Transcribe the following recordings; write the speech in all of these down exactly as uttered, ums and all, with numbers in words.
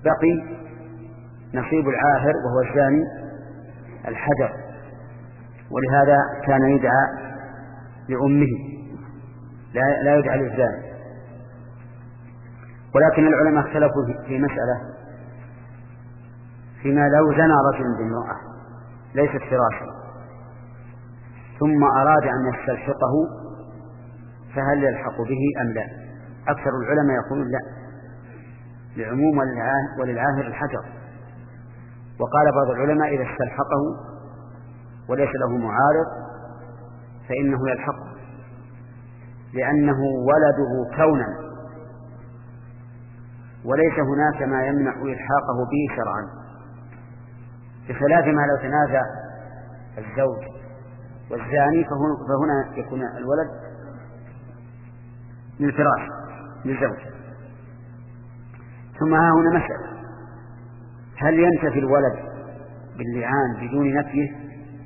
بقي نصيب العاهر وهو الزاني الحجر، ولهذا كان يدعى لأمه لا, لا يدعى للزاني. ولكن العلماء اختلفوا في مسألة فيما لو زنى رجل بامرأة ليست فراشا ثم أراد أن يستلحقه فهل يلحق به أم لا؟ أكثر العلماء يقولون لا، لعموم وللعاهر الحجر. وقال بعض العلماء إذا استلحقه وليس له معارض فإنه يلحقه، لأنه ولده كونا وليس هناك ما يمنع إلحاقه به شرعا، بخلاف ما لو تنازع الزوج والزاني فهنا يكون الولد للفراش للزوج. ثم ها هنا مسألة، هل ينتفي الولد باللعان بدون نفيه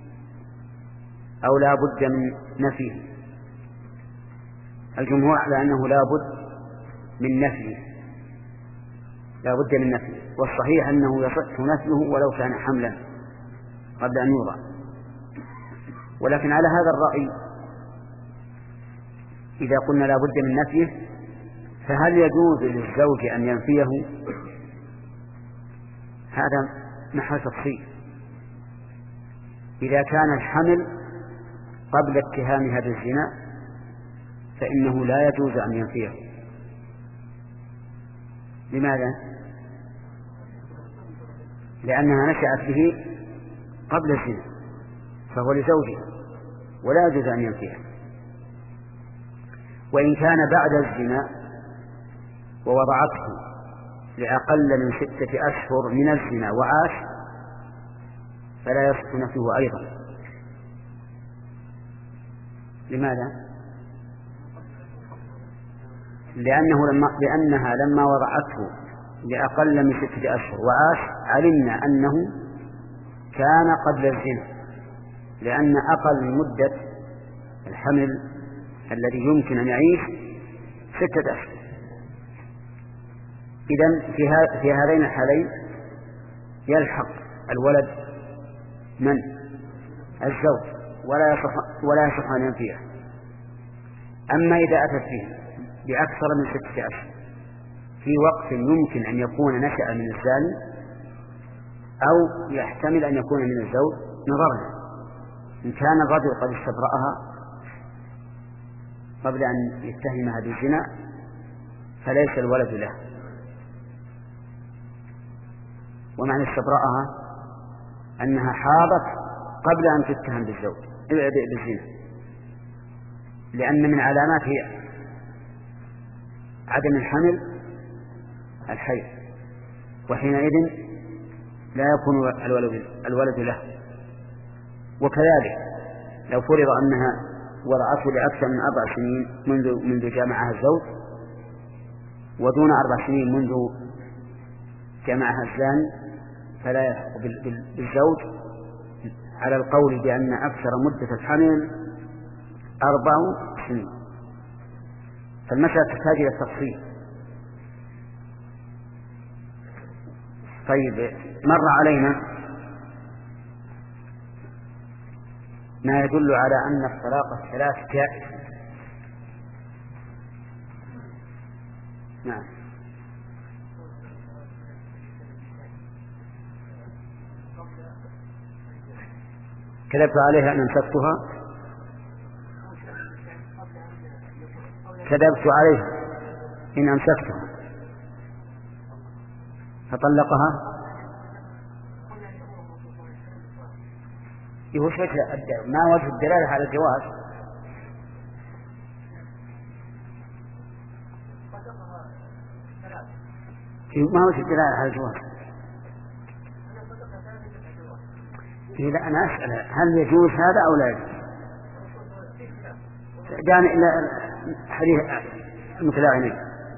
أو لا بد من نفيه؟ الجمهور على أنه لا بد من نفيه، لا بد من نفيه، والصحيح أنه يصح نفيه ولو كان حملا قبل أن يوضع. ولكن على هذا الرأي إذا قلنا لا بد من نفيه فهل يجوز للزوج أن ينفيه؟ هذا محل تفصيل. إذا كان الحمل قبل اتهامها بالزنا فإنه لا يجوز أن ينفيه. لماذا؟ لأنها نشأت به قبل الزنا فهو لزوجها ولا يجوز أن ينفيه. وإن كان بعد الزنا ووضعته لأقل من ستة أشهر من الزنا وعاش فلا يصح نفيه أيضا. لماذا؟ لأنه لما لأنها لما وضعته لأقل من ستة أشهر وعاش علمنا أنه كان قبل الزنا، لأن أقل مدة الحمل الذي يمكن أن يعيش ستة أشهر. إذن في هذين الحالين يلحق الولد من؟ الزوج، ولا يصح ولا يصح أن ينفيه. أما إذا أتت فيه بأكثر من ستة أشهر في وقت يمكن أن يكون نشأ من الزاني أو يحتمل أن يكون من الزوج نظرنا، إن كان الرجل قد استبرأها قبل أن يتهمها بالزنا فليس الولد له. ومعنى استبرأها أنها حاضت قبل أن تتهم بالزوج بالزنا، لأن من علامات عدم الحمل الحيض، وحينئذ لا يكون الولد, الولد له. وكذلك لو فرض أنها وضعته لأكثر من أربع سنين منذ منذ جامعها الزوج ودون أربع سنين منذ جامعها الزاني فلا يلحق بالزوج، على القول بأن أكثر مدة الحمل أربع سنين. فالمسألة تحتاج إلى التفصيل. طيب، مر علينا ما يدل على أن الطلاق الثلاث جائز. نعم. كذبت عليها أن أمسكتها كذبت عليها إن أمسكتها فطلقها. وش ما وجه الدلالة على الجواز؟ ما وجه الدلالة على الجواز؟ إذا أنا أسأل هل يجوز هذا أو لا يجوز؟ جاني إلى حديث المتلاعنين.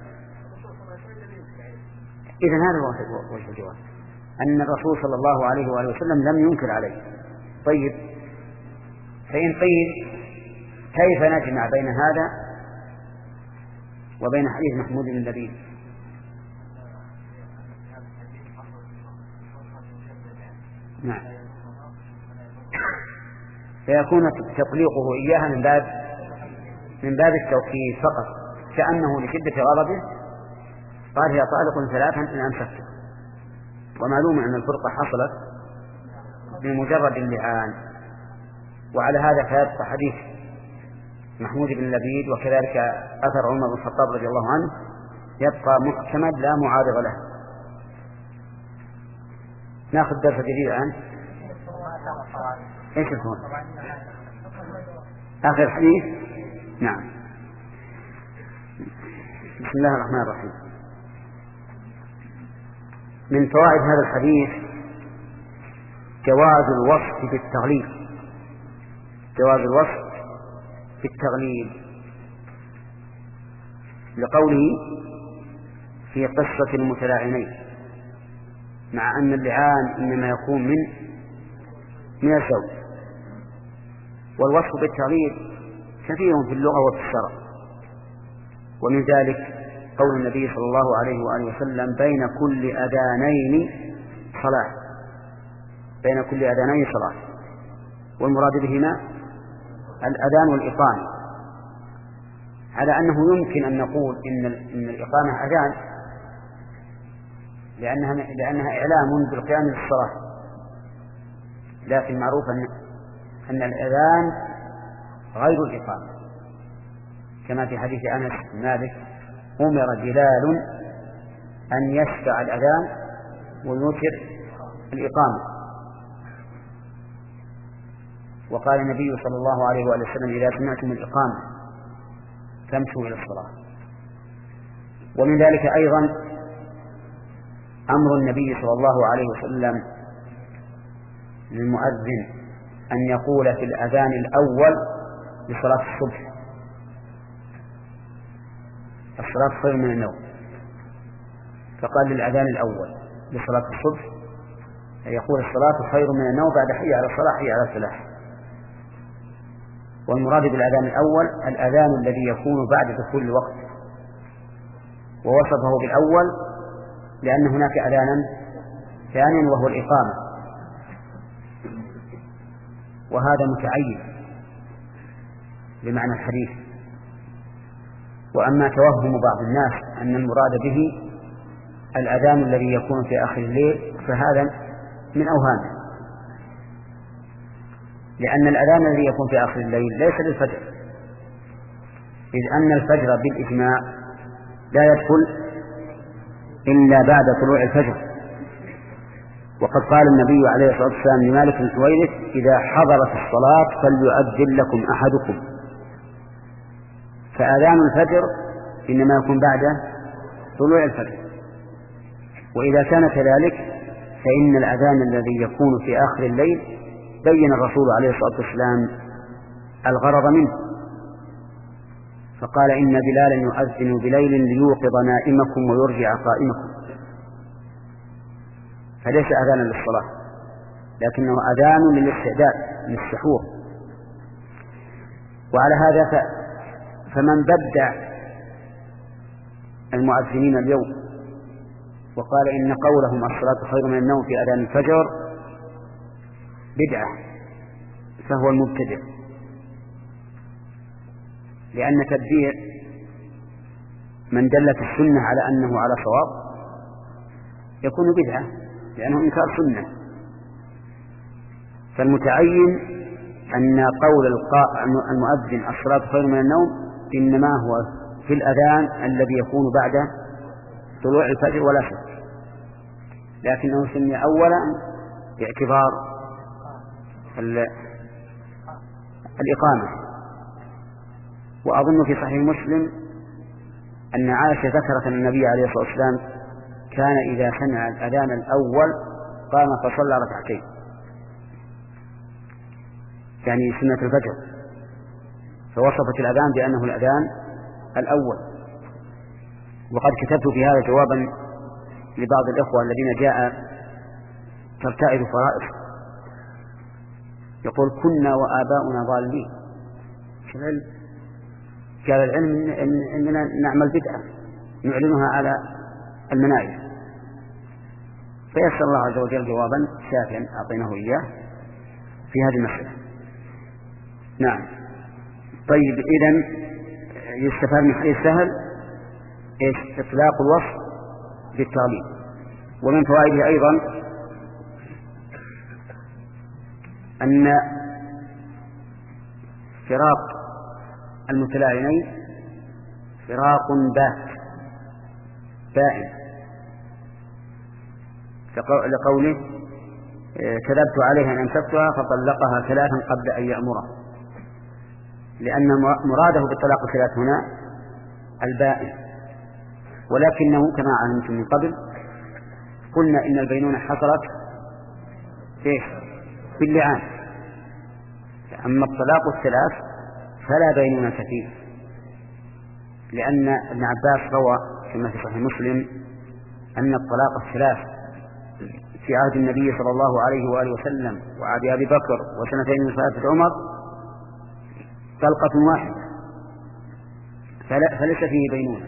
إذن هذا هو وجه الجواز، أن الرسول صلى الله عليه وآله وسلم لم ينكر عليه. طيب، فإن قيل كيف نجمع بين هذا وبين حديث محمود بن لبيد؟ نعم. فيكون تطليقه إياها من باب من باب التوكيد فقط، كأنه لشدة غضبه قال هي طالق ثلاثا إن أمسكته. ومعلوم أن الفرقة حصلت بمجرد اللعان. وعلى هذا فيبقى حديث محمود بن لبيد وكذلك أثر عمر بن الخطاب رضي الله عنه يبقى محكما لا معارض له. ناخذ درس جديد الآن. ايش يكون آخر حديث؟ نعم. بسم الله الرحمن الرحيم. من فوائد هذا الحديث جواز الوصف بالتغليظ، جواز الوصف بالتغليظ لقوله في قصة المتلاعنين، مع أن اللعان إنما يكون من من الزوج. والوصف بالتغليظ كثير في اللغة وفي الشرع، ومن ذلك قول النبي صلى الله عليه وآله وسلم بين كل أذانين صلاة، بين كل أذانين صلاة، والمراد بهما الأذان والإقامة، على أنه يمكن أن نقول إن إن الإقامة أذان لأنها لأنها إعلام بالقيام للصلاة، لكن معروف أن أن الأذان غير الإقامة، كما في حديث أنس بن مالك أمر بلال أن يشفع الأذان ويوتر الإقامة. وقال النبي صلى الله عليه وسلم إذا سمعتم الإقامة فامشوا إلى الصلاة. ومن ذلك أيضا أمر النبي صلى الله عليه وسلم للمؤذن أن يقول في الأذان الأول لصلاة الصبح الصلاة خير من النوم، فقال للأذان الأول لصلاة الصبح يقول الصلاة خير من النوم بعد حي على الصلاة حي على الفلاح. والمراد بالأذان الأول الأذان الذي يكون بعد دخول الوقت، ووصفه بالأول لأن هناك أذانا ثانيا وهو الإقامة، وهذا متعين بمعنى الحديث. وأما توهم بعض الناس أن المراد به الأذان الذي يكون في آخر الليل فهذا من أوهامه، لأن الأذان الذي يكون في آخر الليل ليس للفجر، إذ أن الفجر بالإجماع لا يدخل إلا بعد طلوع الفجر. وقد قال النبي عليه الصلاة والسلام لمالك بن حويرث إذا حضرت الصلاة فليؤذن لكم أحدكم، فأذان الفجر إنما يكون بعد طلوع الفجر. وإذا كان كذلك فإن الأذان الذي يكون في آخر الليل بين الرسول عليه الصلاة والسلام الغرض منه، فقال إن بلالا يؤذن بليل ليوقظ نائمكم ويرجع قائمكم، فليس أذانا للصلاة لكنه أذان للاستعداد للسحور. وعلى هذا فمن بدع المؤذنين اليوم وقال إن قولهم الصلاة خير من النوم في أذان الفجر بدعة فهو المبتدع، لأن تبديع من دلت السنة على أنه على صواب يكون بدعة لأنه إنكار سنة. فالمتعين أن قول المؤذن الصلاة خير من النوم إنما هو في الأذان الذي يكون بعد طلوع الفجر ولا شك، لكنه سمي أولا باعتبار الإقامة. وأظن في صحيح مسلم أن عائشة ذكرت أن النبي عليه الصلاة والسلام كان إذا سمع الأذان الأول قام فصلى ركعتين، يعني سنة الفجر، فوصفت الأذان بأنه الأذان الأول. وقد كتبت في هذا جوابا لبعض الإخوة الذين جاء ترتعد فرائص يقول كنا وآباؤنا ظالمين، قال العلم إننا نعمل بدعة نعلنها على المناير، فيسر الله عز وجل جوابا شافيا أعطيناه إياه في هذه المسألة. نعم. طيب إذن يستفاد من حديث سهل إيش؟ إطلاق الوصف بالتغليب. ومن فوائده أيضا أن فراق المتلاعنين فراق بات بائن، لقوله كذبت عليها أن أمسكتها فطلقها ثلاثا قبل أن يأمره، لأن مراده بالطلاق الثلاث هنا البائن. ولكنه كما علمتم من قبل قلنا إن البينونة حصلت في اللعان، أما الطلاق الثلاث فلا بينونة فيه، لأن ابن عباس روى كما في صحيح مسلم أن الطلاق الثلاث في عهد النبي صلى الله عليه وآله وسلم وعهد أبي بكر وسنتين من خلافة عمر طلقة واحدة، فليس فيه بينونة.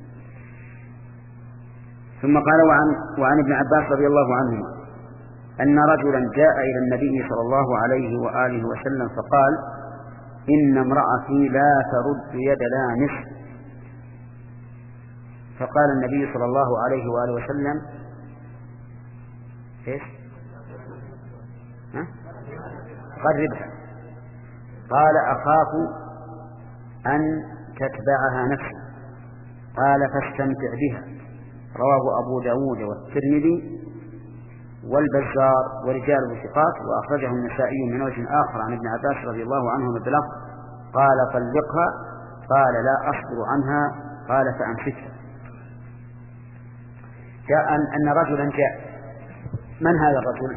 ثم قال وعن, وعن ابن عباس رضي الله عنهما أن رجلا جاء إلى النبي صلى الله عليه وآله وسلم فقال إن امرأتي لا ترد يد لامس، فقال النبي صلى الله عليه وآله وسلم إيش؟ ها؟ قربها. قال أخاف أن تتبعها نفسي، قال فاستمتع بها. رواه أبو داود والترمذي والبزار ورجال الثقات، وأخرجه النسائي من وجه آخر عن ابن عباس رضي الله عنه بلفظ قال طلقها، قال لا أصبر عنها، قال فأمسكها. جاء أن رجلا جاء. من هذا الرجل؟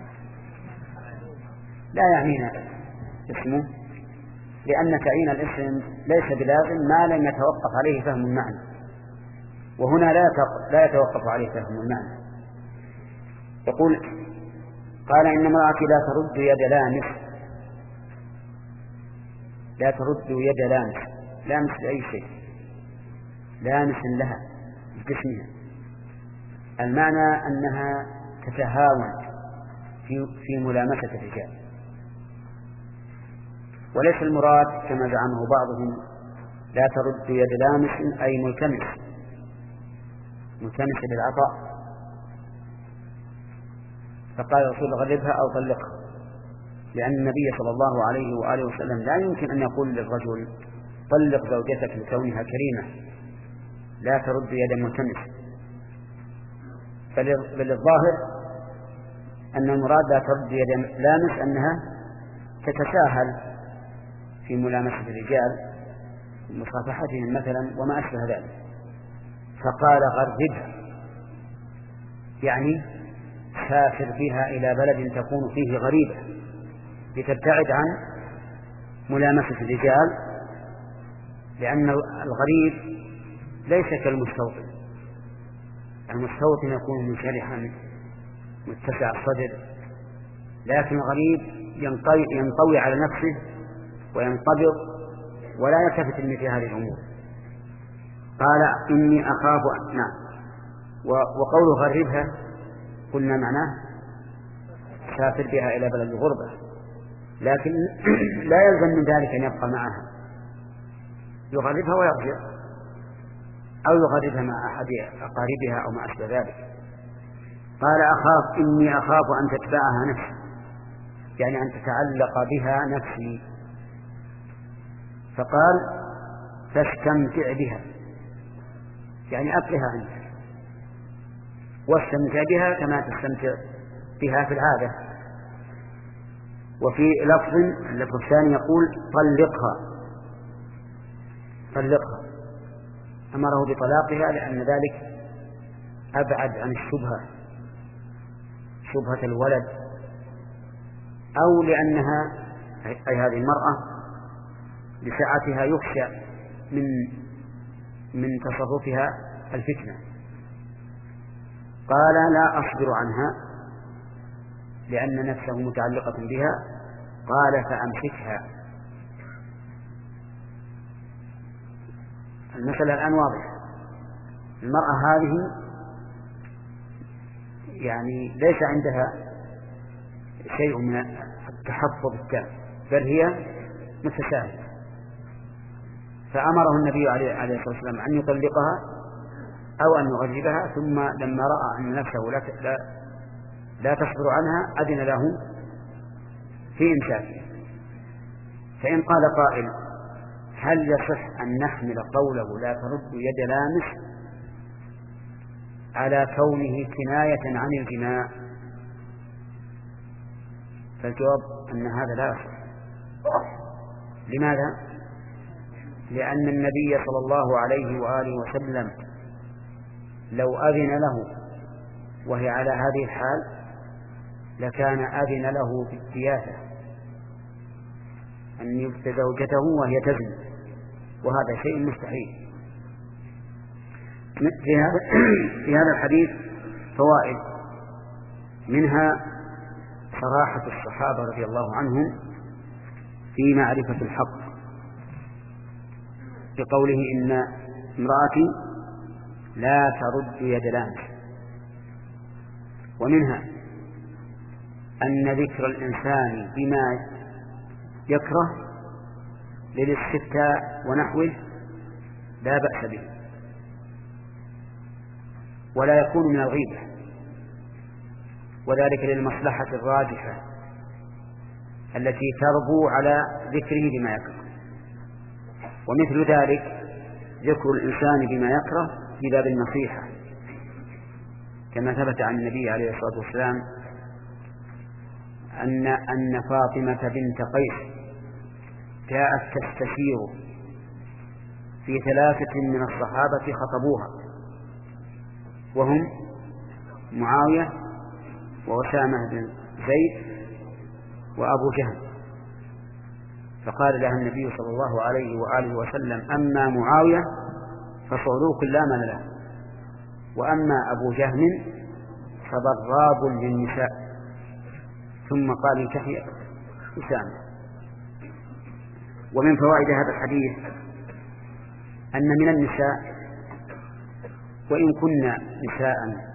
لا يعنينا اسمه، لأن تعيين الاسم ليس بلازم ما لم يتوقف عليه فهم المعنى، وهنا لا يتوقف عليه فهم المعنى. يقول قال إن امرأتي لا ترد يد لامس، لا ترد يد لامس، لامس لأي شيء، لامس لها بجسمها، المعنى أنها تتهاون في, في ملامسة الرجال، وليس المراد كما زعمه بعضهم لا ترد يد لامس أي ملتمس ملتمس بالعطاء، فقال الرسول غلبها أو طلقها، لأن النبي صلى الله عليه وآله وسلم لا يمكن أن يقول للرجل طلق زوجتك لكونها كريمة، لا ترد يد ملتمس، بل الظاهر أن المراد لا ترد يد لامس أنها تتساهل في ملامسة الرجال مصافحتهم مثلا وما أشبه ذلك. فقال غربها، يعني سافر فيها إلى بلد تكون فيه غريبة لتبتعد عن ملامسة الرجال، لأن الغريب ليس كالمستوطن، المستوطن يكون منشرحا متسع الصدر، لكن الغريب ينطوي, ينطوي على نفسه وينطبق ولا يلتفت لمثل هذه الأمور. قال إني أخاف. نعم. وقوله غربها قلنا معناه سافر بها إلى بلد الغربة، لكن لا يلزم من ذلك أن يبقى معها، يغربها ويرجع، أو يغربها مع أحد أقاربها أو ما أشبه ذلك. قال أخاف إني أخاف أن تتبعها نفسي، يعني أن تتعلق بها نفسي. فقال فاستمتع بها، يعني أبقها عنك واستمتع بها كما تستمتع بها في العادة. وفي لفظ اللفظ الثاني يقول طلقها، طلقها أمره بطلاقها، لأن ذلك أبعد عن الشبهة، شبهة الولد، أو لأنها أي هذه المرأة لساعتها يخشى من من تصرفها الفتنة. قال لا أصبر عنها لأن نفسه متعلقة بها، قال فأمسكها. المسألة الآن واضحة، المرأة هذه يعني ليس عندها شيء من التحفظ التام، بل هي متساهلة. فأمره النبي عليه الصلاة والسلام أن يطلقها أو أن يغلبها، ثم لما رأى أن نفسه لا لا, لا تصبر عنها أذن له في إمساكه. فإن قال قائل: هل يصح أن نحمل قوله لا ترد يد لامس على كونه كناية عن الجماع؟ فالجواب أن هذا لا يصح. لماذا؟ لأن النبي صلى الله عليه وآله وسلم لو أذن له وهي على هذه الحال لكان أذن له بالدياثة، أن يبت زوجته وهي تزن، وهذا شيء مستحيل. في هذا في هذا الحديث فوائد، منها صراحة الصحابة رضي الله عنهم في معرفة الحق بقوله: إن امرأتي لا ترد يد لامس. ومنها أن ذكر الإنسان بما يكره للاستفتاء ونحوه لا بأس به، ولا يكون من الغيبة، وذلك للمصلحة الراجحة التي تربو على ذكره بما يكره. ومثل ذلك ذكر الإنسان بما يكره في باب النصيحة، كما ثبت عن النبي عليه الصلاة والسلام أن أن فاطمة بنت قيس جاءت تستشير في ثلاثة من الصحابة خطبوها، وهم معاوية وأسامة بن زيد وأبو جهل. فقال لها النبي صلى الله عليه وآله وسلم: أما معاوية فصعلوك لا من له، وأما أبو جهل فضراب للنساء. ثم قال: انكحي أسامة. ومن فوائد هذا الحديث أن من النساء، وإن كنا نساء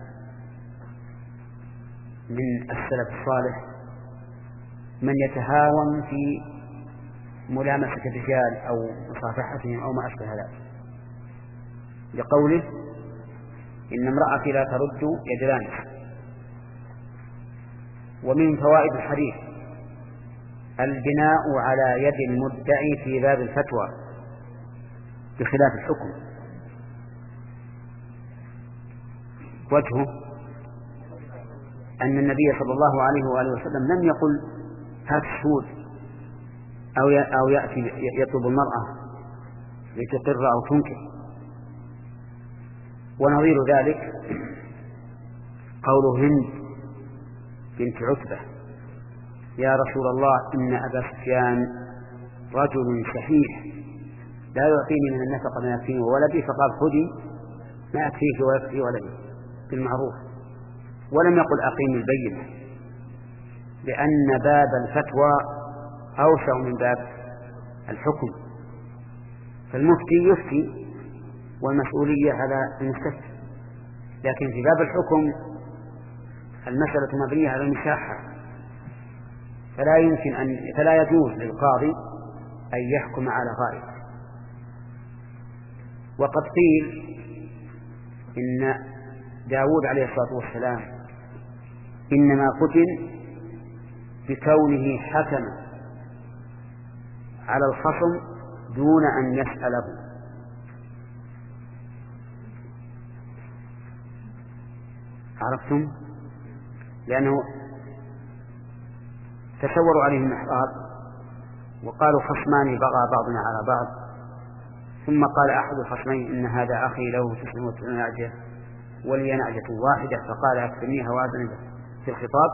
من السلف الصالح، من يتهاون في ملامسة الرجال أو مصافحتهم أو ما أشبه ذلك، لقوله: إن امرأتي لا ترد يد لامس. ومن فوائد الحديث البناء على يد المدعي في باب الفتوى بخلاف الحكم. وجهه أن النبي صلى الله عليه وآله وسلم لم يقل هات الشهود أو أو يأتي يطلب المرأة لتقر أو تنكر. ونظير ذلك قول هند بنت عتبة: يا رسول الله، إن أبا سفيان رجل شحيح لا يعطيني من النفقة ما يكفيني وولدي، فقال: خذي ما يكفيك ويكفي ولدي بالمعروف. ولم يقل أقيم البينة، لأن باب الفتوى أوسع من باب الحكم، فالمفتي يفتي والمسؤولية على المستفتي، لكن في باب الحكم المسألة مبنية على المساحة، فلا يمكن أن فلا يجوز للقاضي أن يحكم على غائب. وقد قيل إن داود عليه الصلاة والسلام إنما قتل بكونه حكم على الخصم دون أن يسأله. عرفتم؟ لأنه تسوروا عليه المحراب وقالوا: خصمان بغى بعضنا على بعض. ثم قال أحد الخصمين: إن هذا أخي له تسع وتسعون نعجة ولي نعجة واحدة، فقال: أكفنيها وأذن في الخطاب.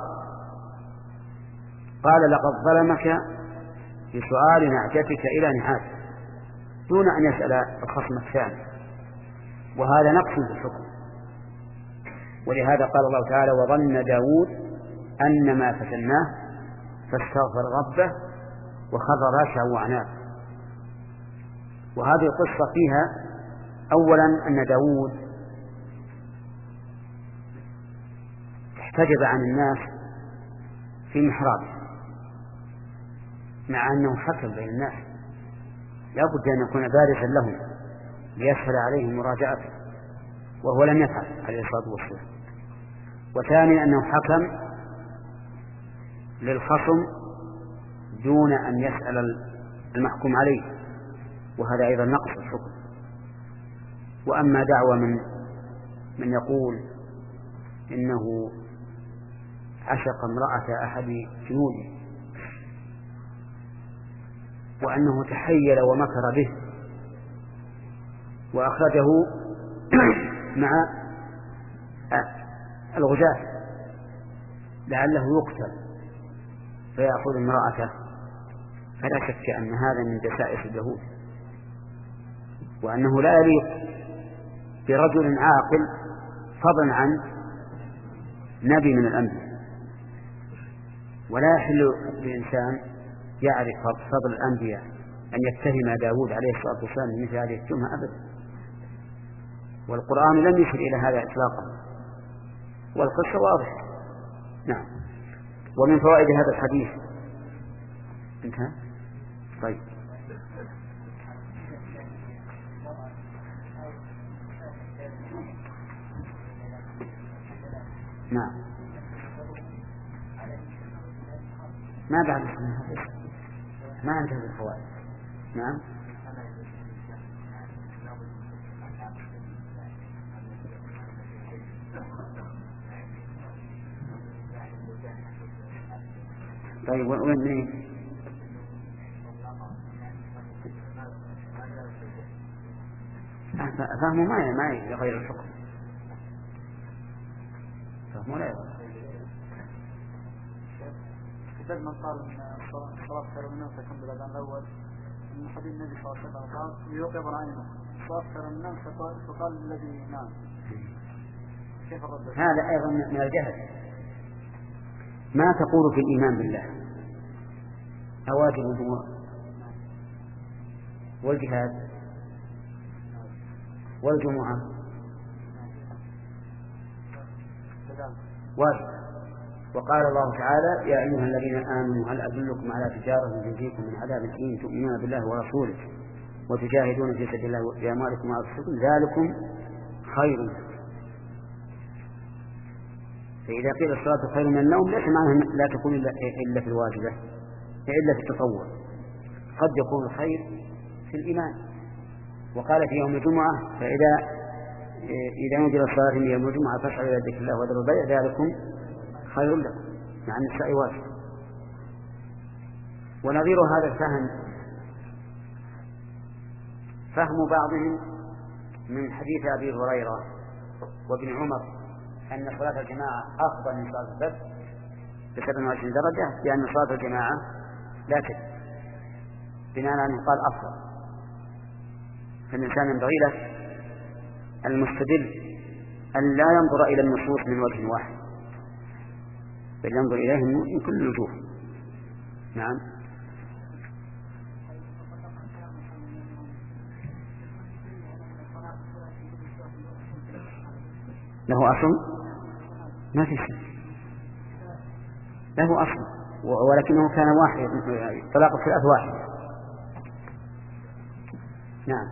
قال: لقد ظلمك بسؤال نعجتك إلى نعاج، دون أن يسأل الخصم الثاني، وهذا نقص في الحكم. ولهذا قال الله تعالى: وظن داود أن ما فتناه فاستغفر ربه وخر راكعا وأناب. وهذه القصة فيها أولا أن داود احتجب عن الناس في محرابه مع أنه حكم بين الناس، لا بد أن يكون بارزا لهم ليسهل عليهم مراجعته، وهو لم يفعل عليه الصلاة والسلام. وثانيا أنه حكم للخصم دون أن يسأل المحكوم عليه، وهذا أيضا نقص الحكم. وأما دعوى من من يقول إنه عشق امرأة أحد جنوده وأنه تحيل ومكر به وأخرجه مع الغزاة لعله يقتل فيأخذ امرأته، فلا شك أن هذا من دسائس اليهود، وأنه لا يليق برجل عاقل فضلا عن نبي من الأنبياء، ولا يحل للإنسان يعرف فضل الأنبياء أن يتهم داود عليه الصلاة والسلام مثل هذه التهمة أبدا. والقرآن لم يشر إلى هذا إطلاقا، والقصة واضحة. نعم. ومن فوائد هذا الحديث انتهى. طيب نعم. ما بعد ما انتهى الفوائد. نعم. طيب وين منين؟ فهمه ما ما يغير الحكم، فهمه لا يغير. بدل من قال ان الصلاه خير من النوم فكم بالاذان الاول من حديث النبي صلى الله عليه وسلم قال يوقظ عينه الصلاه خير من النوم فقال الذي نام. كيف الرد؟ هذا ايضا من الجهل. ما تقول في الايمان بالله؟ أواجب الجمعة والجهاد والجمعة واجب. وقال الله تعالى يا أيها الذين آمنوا هل أدلكم على تجارة تنجيكم من عذاب أليم تؤمنون بالله ورسوله وتجاهدون في سبيل الله بأموالكم وأنفسكم ذلكم خير لكم. فإذا قيل الصلاة خير من النوم ليس معناه لا تكون إلا في الواجبة إلا في التطوع، قد يكون الخير في الإيمان. وقال في يوم الجمعة فإذا إذا نودي للصلاة من يوم الجمعة فاسعوا إلى ذكر الله وذروا البيع ذلكم خير لكم، مع أن السعي واجب. ونظير هذا الفهم فهم بعضهم من حديث أبي هريرة وابن عمر أن صلاة الجماعة أفضل من صلاة الفرد بسبع وعشرين درجة، لأن صلاة الجماعة لا تجب بناء على أنه قال أفضل. فالإنسان ينبغي له المستدل أن لا ينظر إلى النصوص من وجه واحد، بل ينظر إليه من كل الوجوه. نعم. له أصل ما في شيء، له أصل ولكنه كان واحد، طلاق الثلاث واحد. نعم.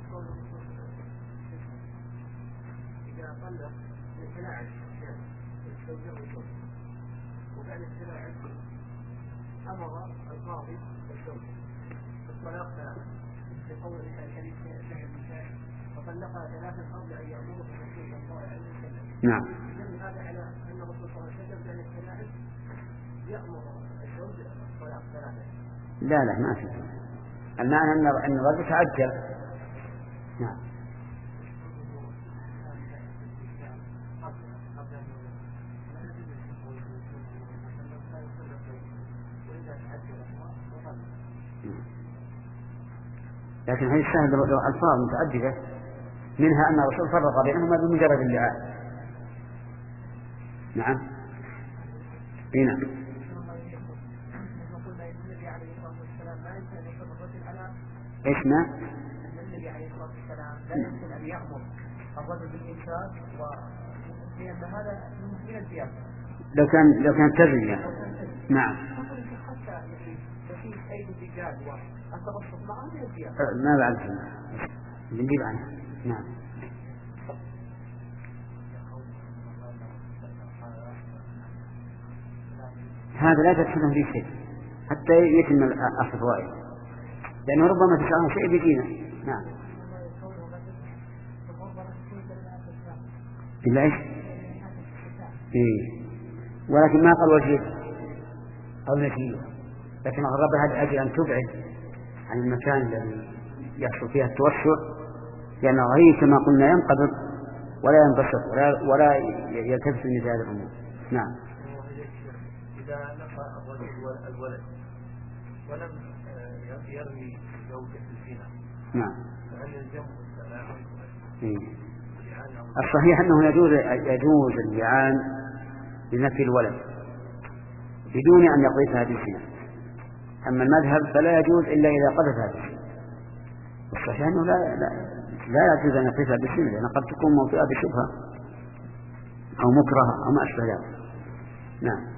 وبعد السلاعب أمر القاضي بالزوج الطلاق ثلاثة بقول الحديث فطلقها ثلاثة قبل أن يأمره الرسول صلى الله عليه وسلم. نعم. يدل هذا على أن الرسول صلى الله عليه وسلم بعد السلاعب يأمر الزوج الطلاق ثلاثة. لا لا ما في، المعنى أن الرجل تعجل. نعم. لكن هذه الشاهد الألفاظ متعددة، منها أن الرسول فرق بينهما بمجرد اللعان. نعم. هنا ايش ما؟ النبي عليه الصلاة والسلام لا يمكن أن يأمر الرجل بالإنشاء، ولأن هذا من الزيادة لو كان لو كانت تزني نعم ما بعد نجيب عنها. نعم هذا لا تدخله في شيء حتى يتم أخذ الفوائد، لأنه ربما تشعر شيء بيجينا. نعم إلا إيش؟ إيه. ولكن ما قال وجه أو نتيجة، لكن الرب هذا أجل أن تبعد عن المكان الذي يحصل فيها التوسع، لأن الغريب كما قلنا ينقبض ولا ينبسط ولا, ولا يلتفت من هذه الأمور. نعم إذا نفى الرجل الولد ولم يرمي زوجة الزنا نعم فهل يلزمه السلام؟ الصحيح أنه يجوز يجوز اللعان لنفي الولد بدون أن يقذفها بالزنا، أما المذهب فلا يجوز إلا إذا قذفها بالزنا. الصحيح أنه لا لا لا يجوز أن يقذفها بالزنا، لأن قد تكون موطئة بشبهة أو مكرهة أو ما أشبه ذلك. نعم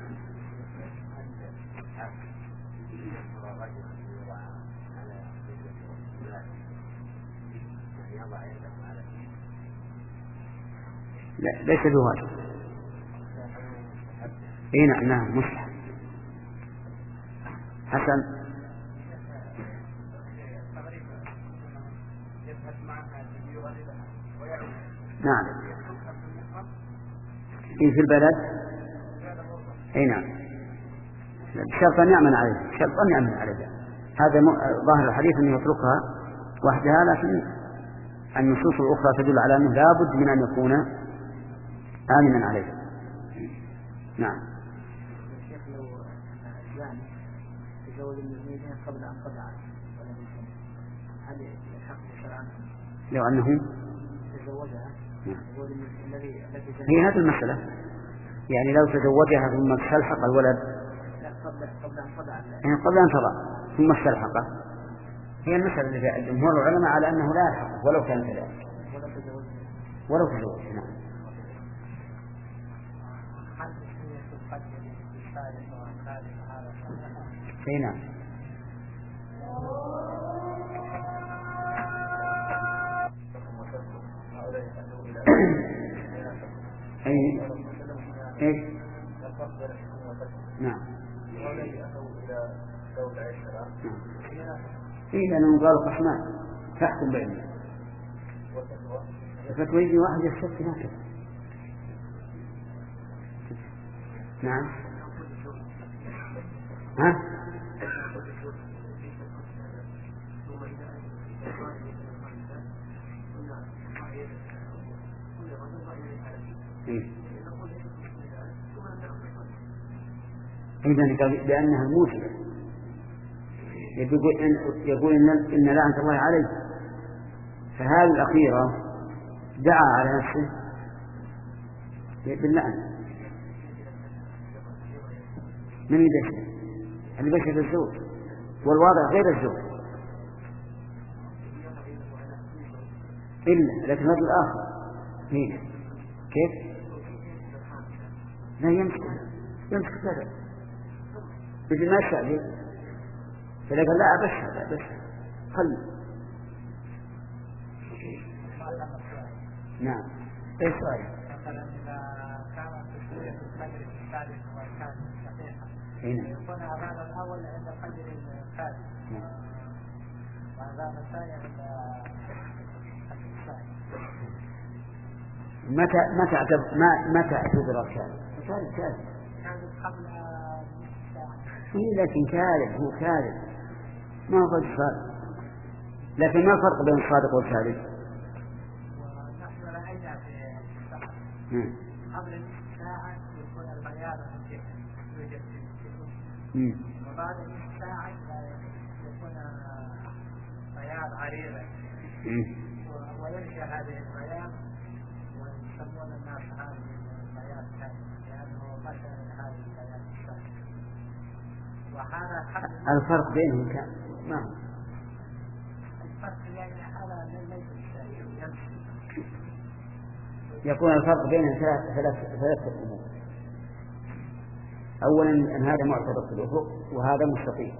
لا ليس بواجب. اي نعم نعم مستحب. حسن نعم في البلد اي نعم بشرط ان يأمن عليه، بشرط ان يأمن عليه. هذا ظاهر الحديث انه يتركها وحدها، لكن النصوص الاخرى تدل على انه لابد من ان يكون آمنا عليه. نعم الشيخ لو الزاني تزوج المزنيين قبل أن تضع ولم يكن هل يحق شرعا؟ لو أنه تزوجها الذي هي هذه المسألة، يعني لو تزوجها ثم استلحق الولد قبل قبل أن تضع يعني قبل أن تضع ثم استلحقه، هي المسألة اللي فيها جمهور العلماء على أنه لا يحق ولو كان كذلك ولو تزوج. نعم اي نعم اي ايش نعم اي لانهم قالوا قسمان تحكم بينهم الفتوى يجي واحد يستفتي هكذا. نعم ها إذن لأنها موجبة، يقول إن يقول إن إن لعنة الله عليه، فهذه الأخيرة دعا على نفسه باللعنة. من يدشر اللي بشر الزوج والواضع غير الزوج إلا لكن هذا الآخر هنا كيف لا يمسك يمسك كذا بدي ما شاء فلقى لا أبشر لا أبشر خل. نعم ايش سؤال؟ يكون هذا الأول عند القدر الثالث وهذا الثاني عند الثاني. متى متى اعتبر ما متى اعتبر كاذب؟ كاذب كاذب كاذب قبل الساعة. إيه لكن كاذب هو كاذب ما هو صادق. لكن ما الفرق بين الصادق والكاذب؟ ونحن رأينا في الساعة قبل الساعة يكون البياض يوجد في وبعد الساعة يكون بياض عريضة وينشأ هذه البياض ويسمون الناس هذه البياض كامل لأنه مثلا هذه البياض الثانية. وهذا الفرق بينهم كان ما هو الفرق يعني هذا ليس يمشي. يكون الفرق بين ثلاث ثلاث ثلاث أمور. أولا أن هذا معترض في الأفق وهذا مستطيل،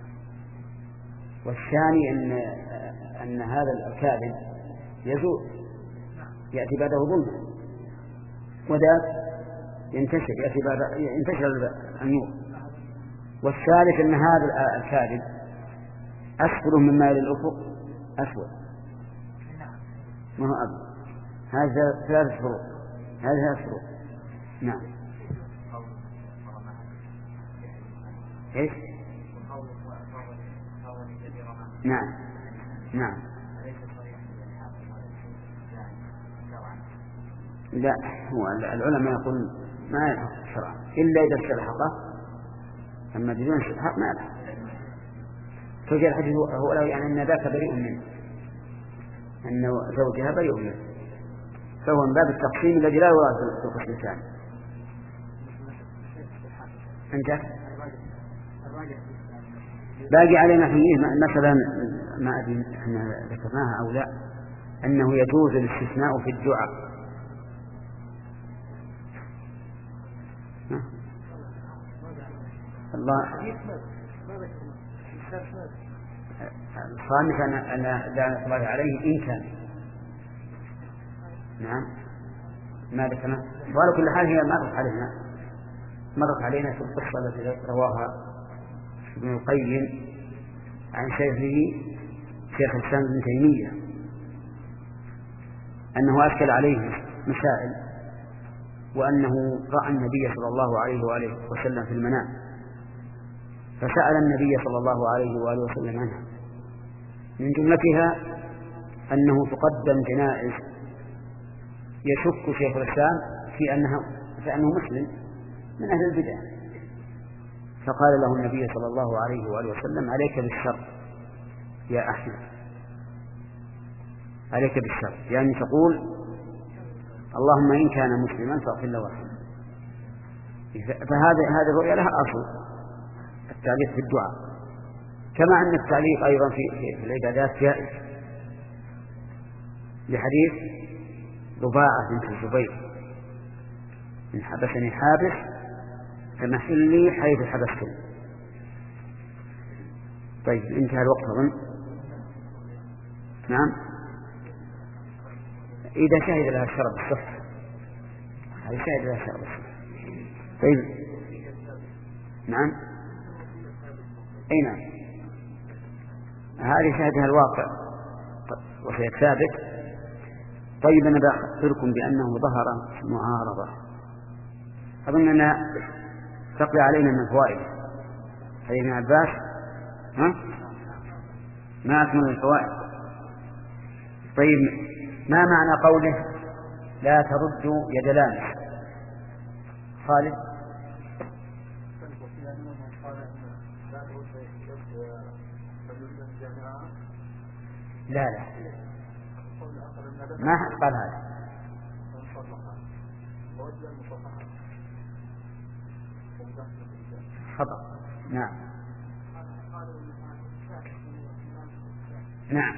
والثاني أن أن هذا الكاذب يزول يأتي بعده ظلم، وذا ينتشر يأتي بعد ينتشر النور. والثالث أن هذا الكاذب أسفل من ماء الأفق أسود، ما هو أبدا. هذا ثلاث فروق، هذا ثلاث فروق. نعم. إيش؟ نعم نعم. لا، هو العلماء يقولون ما يلحق الشرع إلا إذا استلحقه، أما بدون استلحاق ما يلحق. فجاء الحديث هو له يعني أن ذاك بريء منه، أن زوجها بريء منه، فهو من باب التقسيم الذي لا يراد في القسم الثاني. أنت باقي علينا فيه مثلا ما أدري احنا ذكرناها أو لا، أنه يجوز الاستثناء في الدعاء. الله الخامس أن لا الله عليه إن كان. نعم ما ذكرنا. وعلى كل حال هي مرت علينا مرت علينا في القصة التي رواها ابن القيم عن شيخه شيخ الإسلام ابن تيمية أنه أشكل عليه مسائل، وأنه رأى النبي صلى الله عليه وآله وسلم في المنام، فسأل النبي صلى الله عليه وآله وسلم عنها. من جملتها أنه تقدم جنائز يشك شيخ الإسلام في أنه في أنه مسلم من أهل البدع، فقال له النبي صلى الله عليه وآله وسلم: عليك بالشر يا أحمد، عليك بالشر، يعني تقول اللهم إن كان مسلما فاغفر له وارحمه. فهذا هذه الرؤيا لها أصل، التعليق في الدعاء، كما أن التعليق أيضا في العبادات جائز، لحديث رباعة بنت الزبير: إن حبسني حابس فمحلي حيث حبستني. طيب انتهى الوقت أظن. نعم، إذا شهد لها الشرع بالصحة، هذا شهد لها الشرع بالصحة. طيب نعم، أي نعم، هذه شهدها الواقع وهي ثابت. طيب أنا بأخبركم بأنه ظهر معارضة أظن أنها تقضي علينا من فوائد حديث ابن عباس. ها؟ ما أكمل الفوائد. طيب ما معنى قوله لا تردوا يد لامس؟ خالد. لا لا ما حد قال هذا. خطأ. نعم نعم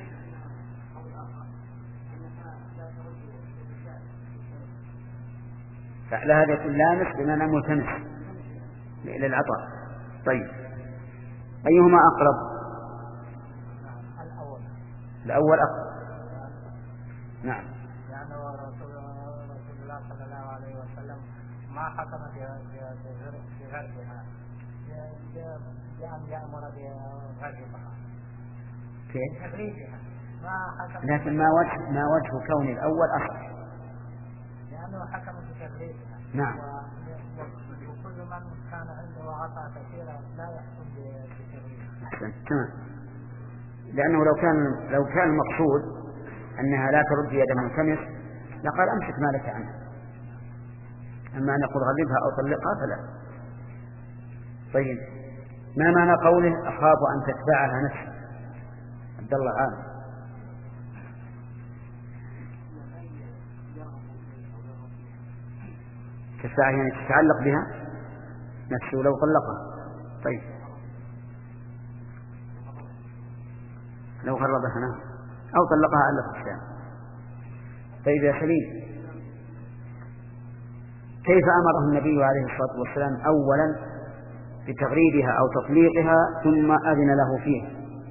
فعلى هذا يكون لامس بمعنى ملتمس إلى العطاء. طيب أيهما أقرب؟ الأول. الأول أقرب. نعم. يعني رسول الله صلى الله عليه وسلم ما حكم بغربها بأن يأمر بغربها كيف؟ تغريبها، ما حكم. لكن ما وجه ما وجه كون الأول أصح؟ لأنه حكم بتغريبها. نعم. وكل من كان عنده عطاء كثيرا لا يحكم بتغريبها. أحسن تمام. لأنه لو كان لو كان المقصود أنها لا ترد يد ملتمس لقال أمسك مالك عنها، أما أن يقول غلبها أو طلقها فلا. طيب ما معنى قوله أخاف أن تتبعها نفسها؟ عبد الله عام. تتبعها يعني تتعلق بها نفسه لو طلقها. طيب لو غربها نعم أو طلقها على الإحسان. طيب يا سليم كيف أمره النبي عليه الصلاة والسلام أولا بتغريبها أو تطليقها ثم أذن له فيه؟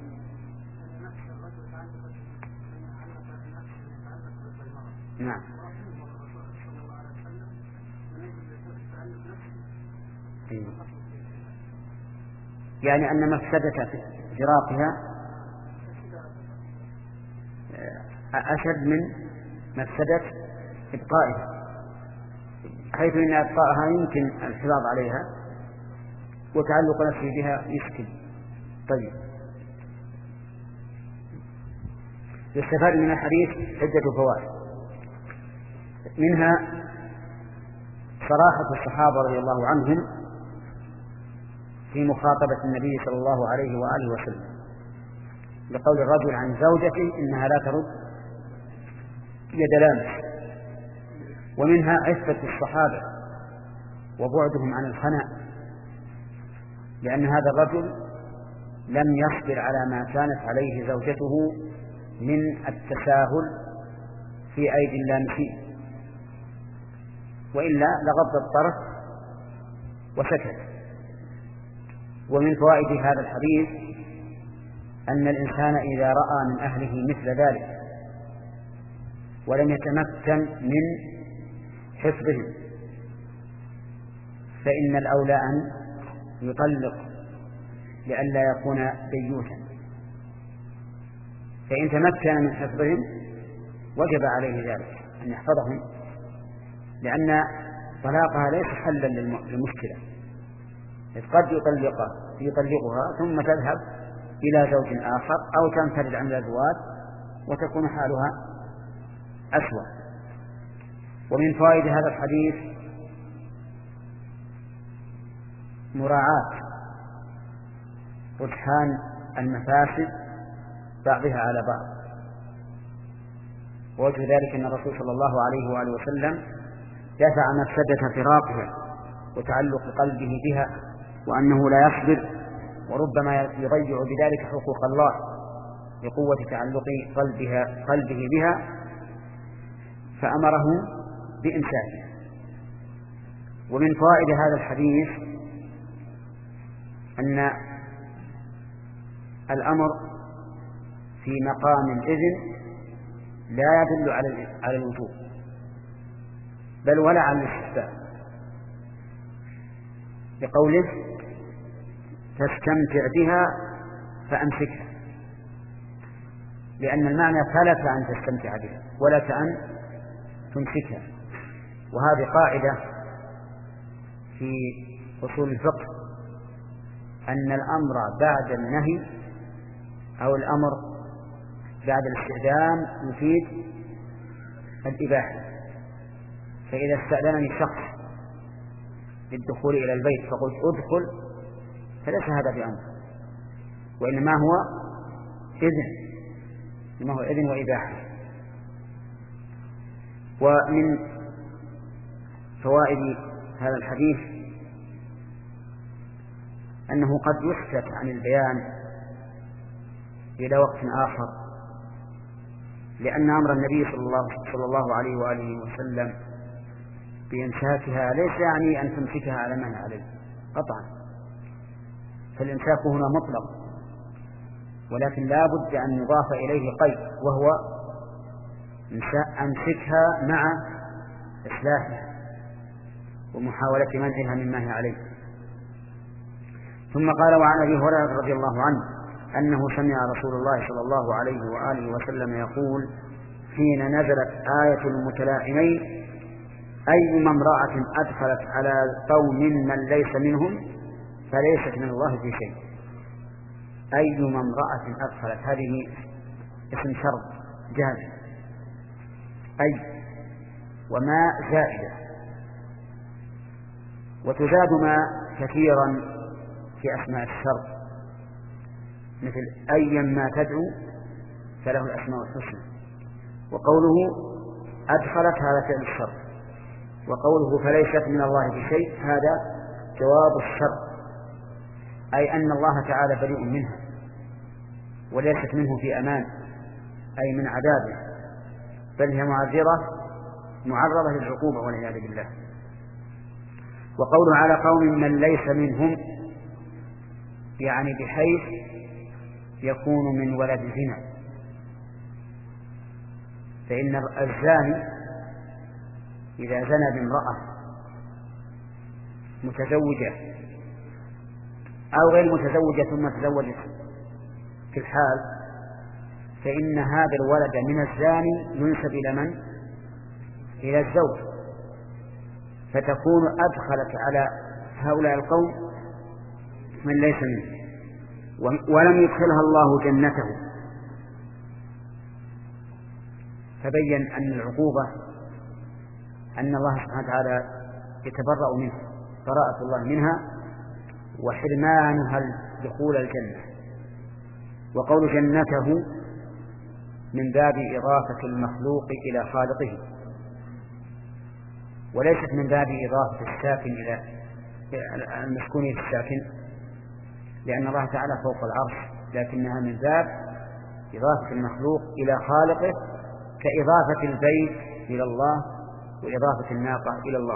نعم. يعني أن مفسدة فراقها أشد من مفسدة إبقائها، حيث أن إبقائها يمكن الحفاظ عليها وتعلق نفسه بها يشكل. طيب، يستفاد من الحديث عدة فوائد، منها صراحة الصحابة رضي الله عنهم في مخاطبة النبي صلى الله عليه وآله وسلم لقول الرجل عن زوجته إنها لا ترد يد لامس. ومنها عفة الصحابة وبعدهم عن الخناء، لأن هذا الرجل لم يصبر على ما كانت عليه زوجته من التساهل في أيدي اللامسين، وإلا لغض الطرف وسكت. ومن فوائد هذا الحديث أن الإنسان إذا رأى من أهله مثل ذلك ولم يتمكن من حفظهم فإن الأولى أن يطلق لئلا يكون ديوثا، فإن تمكن من حفظهم وجب عليه ذلك أن يحفظهم، لأن طلاقها ليس حلا للمشكلة، إذ قد يطلقها يطلقها ثم تذهب إلى زوج آخر أو تنفرد عن الأزواج وتكون حالها أسوأ. ومن فوائد هذا الحديث مراعاة رجحان المفاسد بعضها على بعض، ووجه ذلك أن الرسول صلى الله عليه وآله وسلم دفع مفسدة فراقها وتعلق قلبه بها، وأنه لا يصبر وربما يضيع بذلك حقوق الله لقوة تعلق قلبها قلبه بها، فأمره بإمساكه. ومن فوائد هذا الحديث أن الأمر في مقام الإذن لا يدل على الوجوب بل ولا على الاستحباب، لقوله تستمتع بها فأمسكها، لأن المعنى فلك أن تستمتع بها ولك أن تمسكها. وهذه قاعدة في أصول الفقه، أن الأمر بعد النهي أو الأمر بعد الاستئذان يفيد الإباحة. فإذا استأذنني شخص للدخول إلى البيت فقلت أدخل فليس هذا بأمر، وإنما هو إذن، إنما هو إذن وإباحة. ومن فوائد هذا الحديث أنه قد يسكت عن البيان إلى وقت آخر، لأن أمر النبي صلى الله, صلى الله عليه وآله وسلم بإمساكها ليس يعني أن تمسكها على ما هي عليه قطعا، فالإمساك هنا مطلق، ولكن لا بد أن يضاف إليه قيد، وهو أمسكها مع إصلاحها ومحاولة منعها مما هي عليه. ثم قال: وعن أبي هريرة رضي الله عنه أنه سمع رسول الله صلى الله عليه وآله وسلم يقول حين نزلت آية المتلاعنين: أيما امرأة أدخلت على قوم من ليس منهم فليست من الله في شيء. أيما امرأة أدخلت، هذه اسم شرط جازم، أي وما زائدة، وتزاد ما كثيرا في أسماء الشرط، مثل أيا ما تدعو فله الأسماء الحسنى. وقوله أدخلت هذا فعل الشرط، وقوله فليست من الله بشيء هذا جواب الشرط، أي أن الله تعالى بريء منها وليست منه في أمان، أي من عذابه، بل هي معذرة معرضة للعقوبة والعياذ بالله. وقوله على قوم من ليس منهم يعني بحيث يكون من ولد زنا، فإن الزاني إذا زنى بامرأة متزوجة أو غير متزوجة ثم تزوجت في الحال، فإن هذا الولد من الزاني ينسب إلى من؟ إلى الزوج، فتكون أدخلت على هؤلاء القوم من ليس منه، ولم يدخلها الله جنته. فبين أن العقوبة أن الله سبحانه وتعالى يتبرأ منه براءة الله منها وحرمانها دخول الجنة. وقول جنته من باب إضافة المخلوق إلى خالقه، وليست من باب إضافة الساكن إلى المسكون إلى الساكن، لأن الله تعالى فوق العرش، لكنها من باب إضافة المخلوق إلى خالقه، كإضافة البيت إلى الله وإضافة الناقة إلى الله.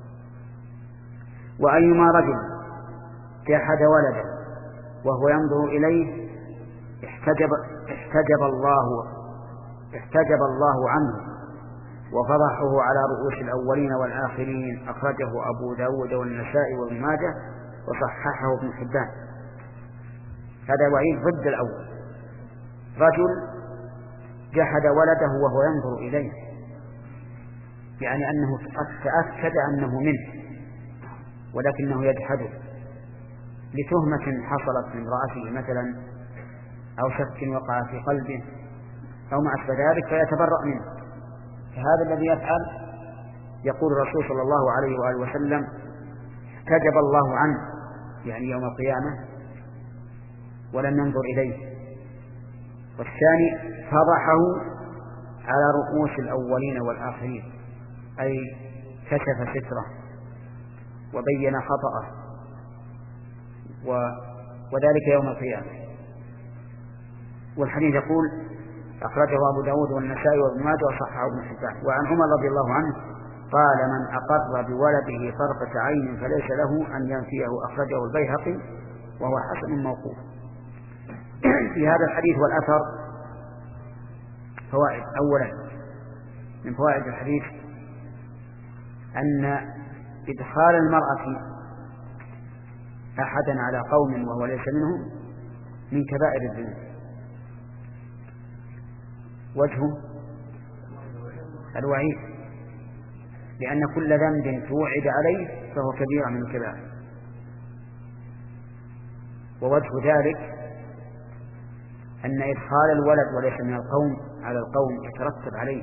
وأيما رجل جحد ولده وهو ينظر إليه احتجب, احتجب الله احتجب الله عنه وفضحه على رؤوس الأولين والآخرين. أخرجه أبو داود والنسائي وابن ماجه وصححه ابن حبان. هذا وعيد ضد الأول. رجل جحد ولده وهو ينظر إليه، يعني أنه تأكد أنه منه ولكنه يجحده لتهمة حصلت من رأسه مثلا أو شك وقع في قلبه أو ما أشبه ذلك فيتبرأ منه. فهذا الذي يفعل يقول الرسول صلى الله عليه وآله وسلم احتجب الله عنه، يعني يوم القيامة ولم ينظر إليه. والثاني فضحه على رؤوس الأولين والآخرين، أي كشف ستره وبين خطأه، وذلك يوم القيامة. والحديث يقول أخرجه أبو داود والنسائي وابن ماجه وصححه ابن حبان. وعن عمر رضي الله عنه قال من أقر بولده طرفة عين فليس له أن ينفيه. أخرجه البيهقي وهو حسن موقوف. في هذا الحديث والأثر فوائد. أولا من فوائد الحديث أن إدخال المرأة أحدا على قوم وهو ليس منهم من كبائر الذنوب. وجهه الوعيد، لأن كل ذنب توعد عليه فهو كبير من الكبائر. ووجه ذلك أن إدخال الولد وليس من القوم على القوم يترتب عليه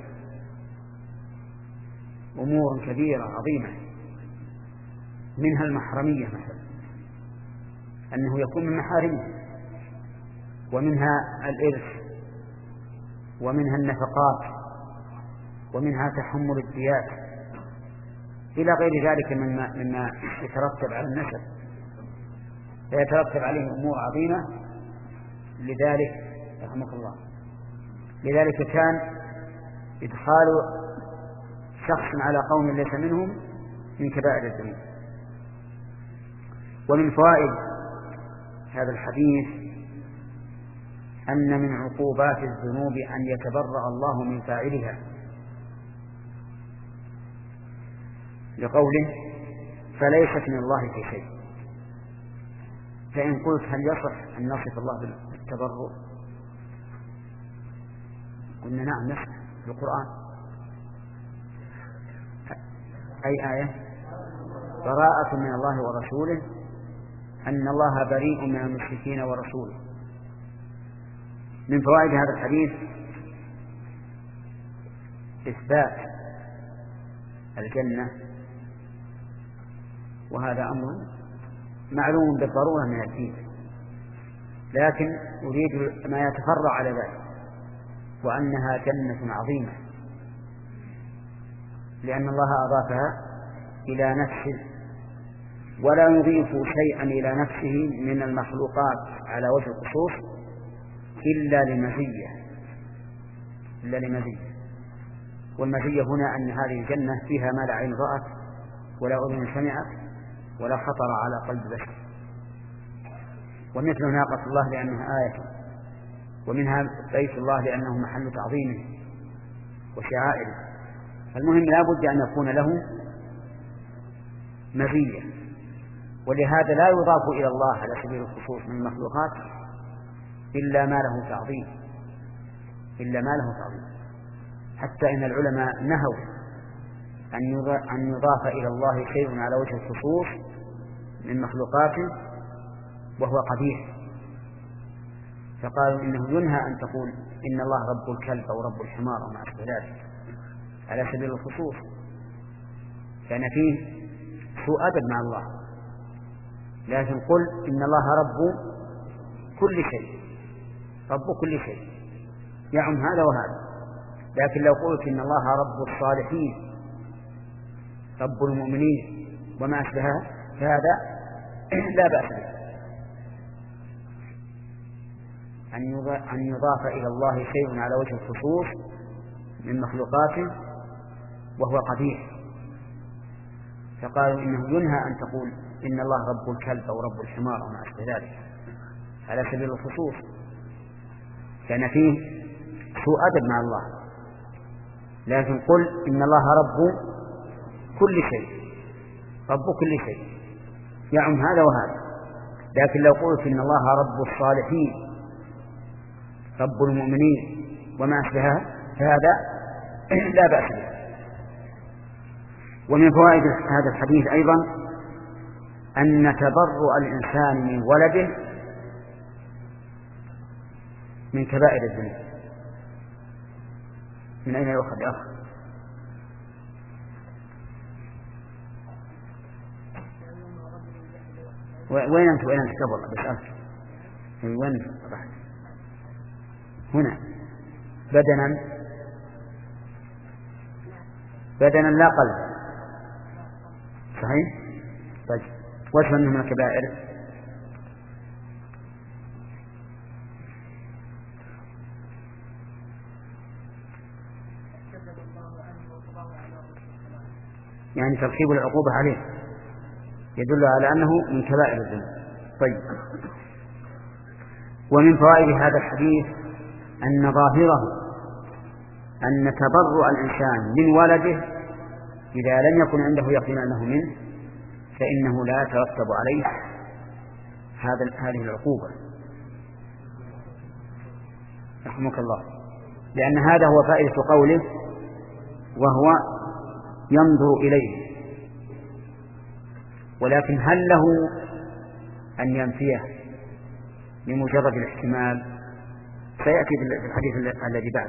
أمور كبيرة عظيمة، منها المحرمية مثلا، أنه يكون من محارمه، ومنها الإرث، ومنها النفقات، ومنها تحمل الديات، إلى غير ذلك مما, مما يترتب على النسب، فيترتب عليه أمور عظيمة. لذلك رحمك الله لذلك كان إدخال شخص على قوم ليس منهم من كبائر الذنوب. ومن فوائد هذا الحديث أن من عقوبات الذنوب أن يتبرأ الله من فاعلها، لقوله فليست من الله في شيء. فإن قلت هل يصح أن نصف الله بالتبرؤ؟ قلنا نعم نصف في القرآن. أي آية؟ براءة من الله ورسوله، أن الله بريء من المشركين ورسوله. من فوائد هذا الحديث إثبات الجنة، وهذا أمر معلوم بالضرورة من الدين، لكن أريد ما يتفرع على ذلك، وأنها جنة عظيمة، لأن الله أضافها إلى نفسه، ولا يضيف شيئا إلى نفسه من المخلوقات على وجه الخصوص إلا لمزية إلا لمزية والمزية هنا أن هذه الجنة فيها ما لا عين رأت ولا أذن سمعت ولا خطر على قلب بشر. ومثل ناقة الله لأنها آية، ومنها بيت الله لأنه محل تعظيمه وشعائره. المهم لا بد أن يكون له مزية، ولهذا لا يضاف إلى الله على سبيل الخصوص من المخلوقات إلا ما له تعظيم إلا ما له تعظيم حتى إن العلماء نهوا أن يضاف إلى الله شيء على وجه الخصوص من مخلوقاته وهو قبيح، فقالوا إنه ينهى أن تقول إن الله رب الكلب أو رب الحمار وما أشبه ذلك على سبيل الخصوص، كان فيه سوء أدب مع الله. لكن قل إن الله رب كل شيء رب كل شيء يعم هذا وهذا. لكن لو قلت إن الله رب الصالحين رب المؤمنين وما أشبهها فهذا لا بأس به. أن يضاف إلى الله شيء على وجه الخصوص من مخلوقاته وهو قبيح، فقالوا إنه ينهى أن تقول إن الله رب الكلب أو رب الحمار وما أشبه ذلك على سبيل الخصوص، كان فيه سوء أدب مع الله. لكن قل إن الله رب كل شيء رب كل شيء يعم هذا وهذا. لكن لو قلت إن الله رب الصالحين رب المؤمنين وما أشبهها فهذا لا بأس به. ومن فوائد هذا الحديث أيضا أن تبرؤ الإنسان من ولده من كبائر الذنوب. من أين يؤخذ يا أخ؟ وين أنت وين أنت قبل بسألك وين رحت؟ هنا بدنا بدنا لا قلب صحيح؟ طيب وش منه من الكبائر؟ يعني ترتيب العقوبة عليه يدل على أنه من كبائر الذنوب. طيب ومن فوائد هذا الحديث أن ظاهره أن تبرؤ الإنسان من ولده إذا لم يكن عنده يقين أنه منه فإنه لا يترتب عليه هذا هذه العقوبة رحمك الله، لأن هذا هو فائدة قوله وهو ينظر إليه. ولكن هل له أن ينفيه لمجرد الاحتمال؟ سيأتي في الحديث الذي بعد.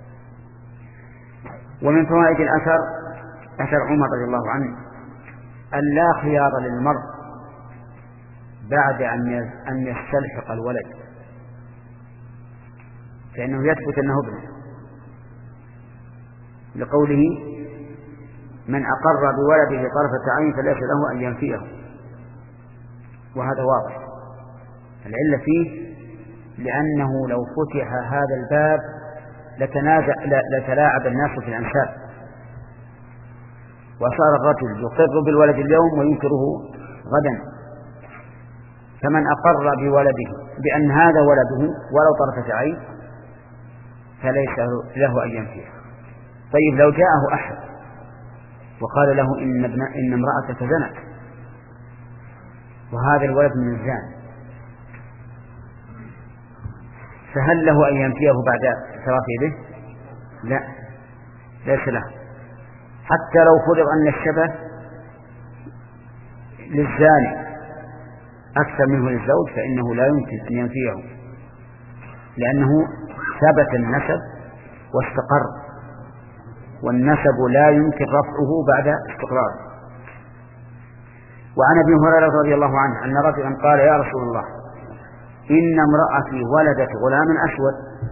ومن فوائد الأثر أثر عمر رضي الله عنه أن لا خيار للمرء بعد أن يستلحق الولد، فإنه يثبت أنه ابنه، لقوله من أقر بولده طرفة عين فليس له أن ينفيه. وهذا واضح العلة فيه، لأنه لو فتح هذا الباب لتنازع لتلاعب الناس في الأنساب، وصار الرجل يقر بالولد اليوم وينكره غدا. فمن أقر بولده بأن هذا ولده ولو طرفة عين فليس له أن ينفيه. طيب لو جاءه أحد وقال له إن, ابن إن امرأتك زنت وهذا الولد من الزان، فهل له أن ينفيه بعد اعتراف به؟ لا، ليس له. حتى لو فرض أن الشبه للزاني أكثر منه للزوج فإنه لا يمكن أن ينفيه، لأنه ثبت النسب واستقر، والنسب لا يمكن رفعه بعد استقراره. وعن ابي هريرة رضي الله عنه أن رجلا قال يا رسول الله إن امرأتي ولدت غلاما أسود.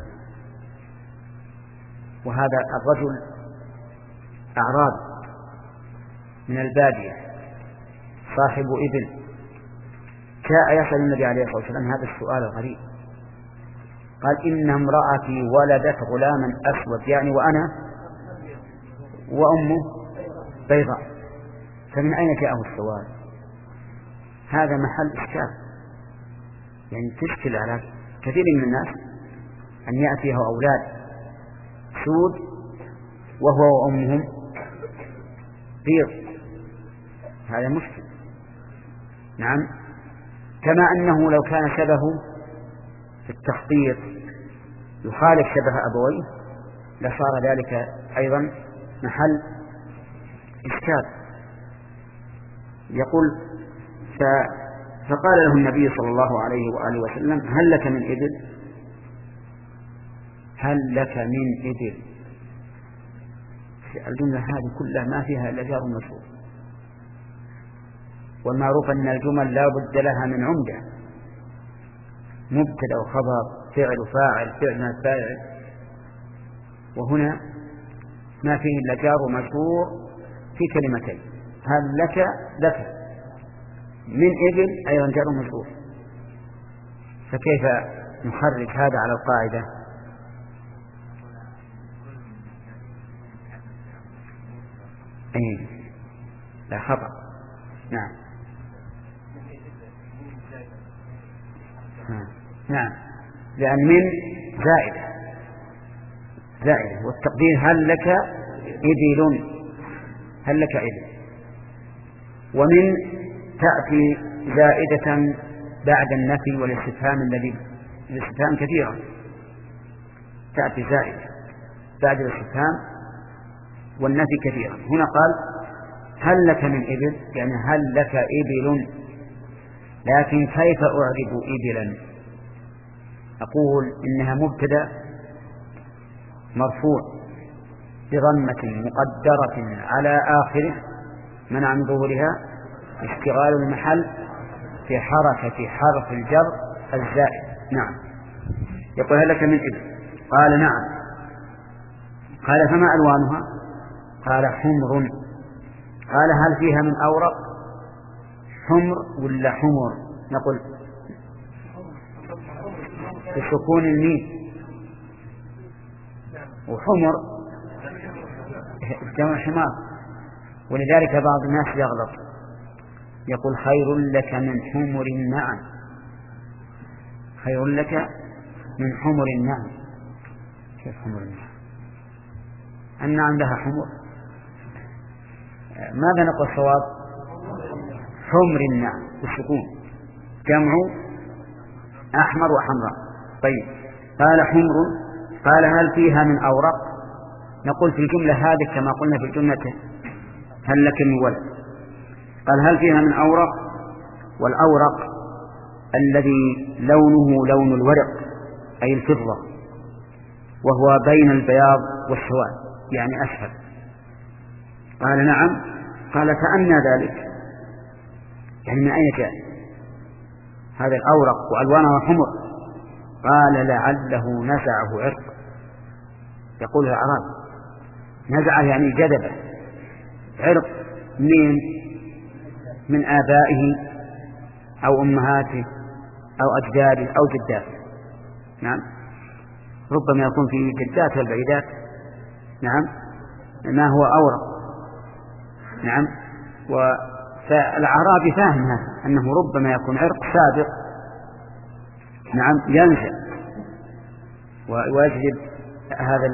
وهذا الرجل أعرابي من البادية صاحب إبل، جاء يسأل النبي عليه الصلاة والسلام هذا السؤال الغريب، قال إن امرأتي ولدت غلاما أسود، يعني وأنا وأمه بيضاء، فمن أين جاءه السؤال؟ هذا محل إشكال، يعني تشكل على كثير من الناس أن يأتيه أولاد سود وهو وأمهم بيض، هذا مشكل. نعم، كما أنه لو كان شبه في التخطيط يخالف شبه أبويه لصار ذلك أيضا محل إشكال. يقول فقال له النبي صلى الله عليه وآله وسلم هل لك من إبل؟ هل لك من إبل؟ الجملة هذه كلها ما فيها إلا جار ومجرور، والمعروف أن الجمل لا بد لها من عمدة، مبتدأ وخبر، فعل وفاعل، فعل من الفاعل، وهنا ما فيه إلا جار ومجرور في كلمتين، هل لك لك من إبل أيضا جار ومجرور، فكيف نخرج هذا على القاعدة؟ أي لا خطأ. نعم نعم، لأن من زائدة زائدة، والتقدير هل لك إبل، هل لك إبل. ومن تأتي زائدة بعد النفي والاستفهام الذي الاستفهام كثيرا، تأتي زائدة بعد الاستفهام والنفي كثيرا. هنا قال هل لك من إبل، يعني هل لك إبل، لكن كيف أعرب إبلا؟ أقول إنها مبتدأ مرفوع بضمة مقدرة على آخره منع من ظهورها اشتغال المحل في حركة حرف الجر الزائد. نعم. يقول هل لك من إبل؟ قال نعم. قال فما ألوانها؟ قال حمر. قال هل فيها من أورق؟ حمر ولا حمر؟ نقول بسكون الميم، وحمر جمع حمار، ولذلك بعض الناس يغلط يقول خير لك من حمر النعم، خير لك من حمر النعم. كيف حمر النعم؟ النعم لها حمر. ماذا نقول الصواب؟ حمر النعم بالسكون، جمع أحمر وحمراء. طيب قال حمر. قال هل فيها من أورق؟ نقول في الجملة هذه كما قلنا في الجملة هل لك من ولد. قال هل فيها من أورق؟ والأورق الذي لونه لون الورق أي الفضة، وهو بين البياض والسواد يعني أسفل. قال نعم. قال فأنى ذلك، يعني من أين جاء هذا الأورق وألوانه حمر؟ قال لعله نزعه عرق. يقول الأعراب نزعه يعني جذبه، عرق من من آبائه أو أمهاته أو أجداده أو جداته. نعم، ربما يكون في جدات والبعيدات. نعم، ما هو أورق. نعم، والأعرابي فاهم هذا أنه ربما يكون عرق سابق. نعم، ينزع ويجلب هذا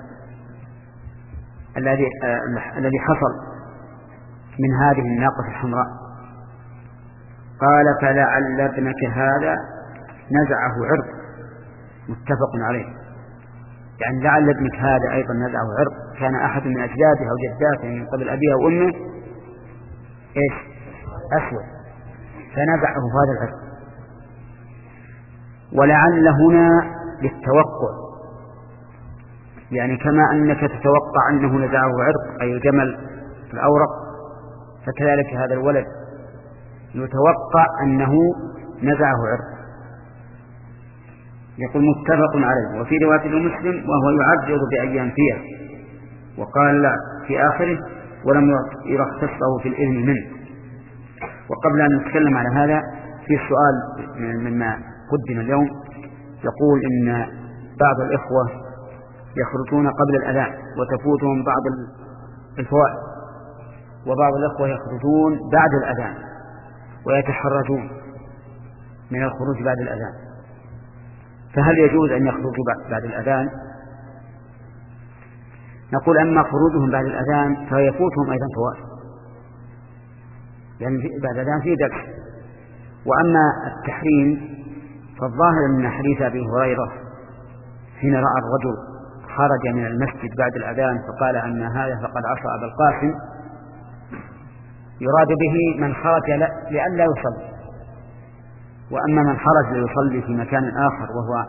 الذي الذي حصل من هذه الناقة الحمراء. قال فلعل ابنك هذا نزعه عرق، متفق عليه، يعني لعل ابنك هذا أيضا نزعه عرق، كان أحد من أجداده أو جداته من قبل أبيه أو أمه إيش أسود فنزعه هذا العرق. ولعل هنا للتوقع، يعني كما أنك تتوقع أنه نزعه عرق أي الجمل الأورق، فكذلك هذا الولد يتوقع أنه نزعه عرق. يقول متفق عليه. وفي رواية المسلم وهو يعجز بأيام فيها، وقال لا في آخره ولم يرخصه في الإذن منه. وقبل أن نتكلم على هذا في سؤال مما قدم اليوم، يقول إن بعض الإخوة يخرجون قبل الأذان وتفوتهم بعض الفوائد، وبعض الإخوة يخرجون بعد الأذان ويتحرجون من الخروج بعد الأذان، فهل يجوز أن يخرجوا بعد الأذان؟ نقول أما خروجهم بعد الأذان فيفوتهم أيضا فوائد، لأن يعني بعد الأذان في درس. وأما التحريم فالظاهر من حديث أبي هريرة حين رأى الرجل خرج من المسجد بعد الأذان فقال أن هذا فقد عصى أبا القاسم، يراد به من خرج لئلا يصلي. وأما من خرج ليصلي في مكان آخر وهو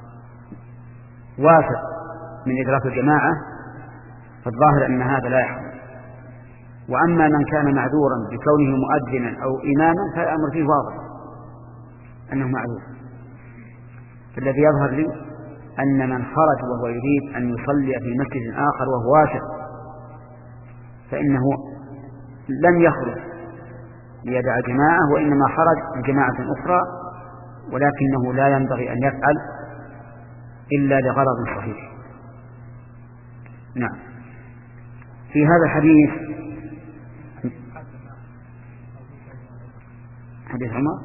واثق من إدراك الجماعة فالظاهر أن هذا لا يحرم. وأما من كان معذورا بكونه مؤذنا أو إماما فالأمر فيه واضح أنه معذور. فالذي يظهر لي أن من خرج وهو يريد أن يصلي في مسجد آخر وهو واثق فإنه لم يخرج ليدع جماعة، وإنما خرج لجماعة أخرى، ولكنه لا ينبغي أن يفعل إلا لغرض صحيح. نعم. في هذا الحديث حديث عمر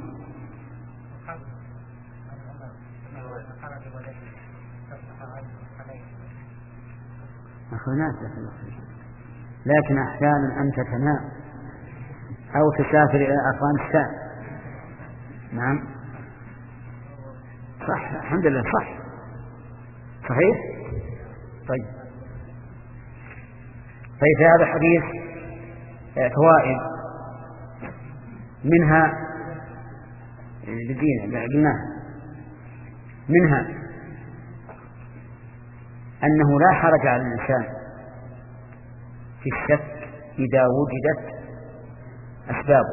أخذناه، لكن أحيانا أنت تنام أو تسافر إلى أفغانستان. نعم صح، الحمد لله صح صحيح. طيب طيب في هذا الحديث فوائد، منها لدينا منها أنه لا حرج على الإنسان في الشك إذا وجدت أسبابه،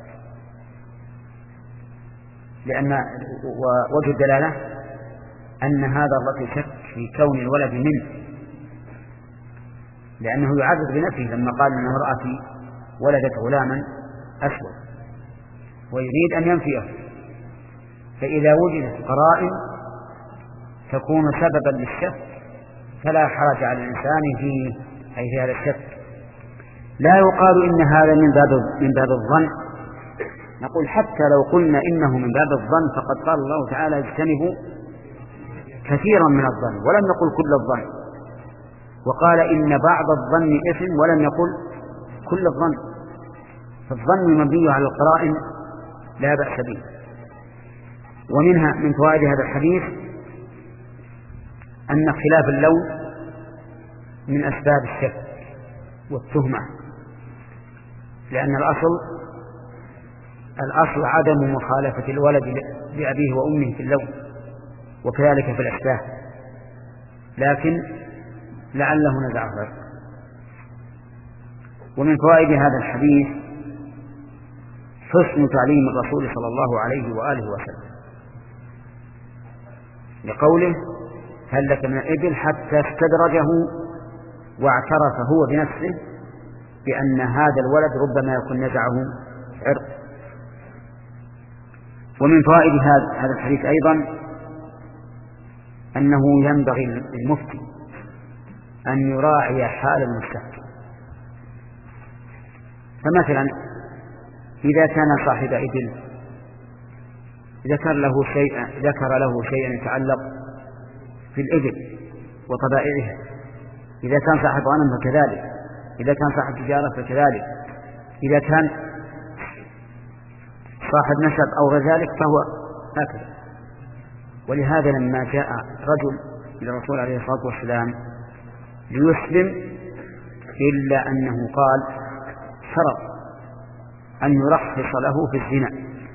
لأن وجه الدلالة أن هذا الرجل شك في كون الولد منه، لأنه يعرض بنفسه لما قال أن امرأتي ولدت غلاما أسود ويريد أن ينفيه. فإذا وجدت قرائن تكون سببا للشك فلا حرج على الإنسان فيه أي في هذا الشك. لا يقال إن هذا من باب من باب الظن، نقول حتى لو قلنا إنه من باب الظن فقد قال الله تعالى اجتنبوا كثيرا من الظن، ولم نقل كل الظن، وقال إن بعض الظن إثم ولم يقل كل الظن. فالظن مبني على القرائن لا بأس به. ومنها من فوائد هذا الحديث أن اختلاف اللون من أسباب الشك والتهمة، لأن الأصل الأصل عدم مخالفة الولد لأبيه وأمه في اللون وكذلك في الأشباه، لكن لعله نزع فرق. ومن فوائد هذا الحديث حسن تعليم الرسول صلى الله عليه وآله وسلم لقوله هل لك من الإبل حتى استدرجه واعترف هو بنفسه بأن هذا الولد ربما يكون نزعه عرق. ومن فوائد هذا الحديث أيضا أنه ينبغي للمفتي أن يراعي حال المستفتي. فمثلا إذا كان صاحب إبل ذكر له شيئا ذكر له شيئا يتعلق في الإبل وطبائعها، إذا كان صاحب غنم فكذلك، إذا كان صاحب تجارة فكذلك، إذا كان صاحب نسب أو غير ذلك فهو هكذا. ولهذا لما جاء رجل إلى الرسول عليه الصلاة والسلام ليسلم إلا أنه قال شرط أن يرخص له في الزنا،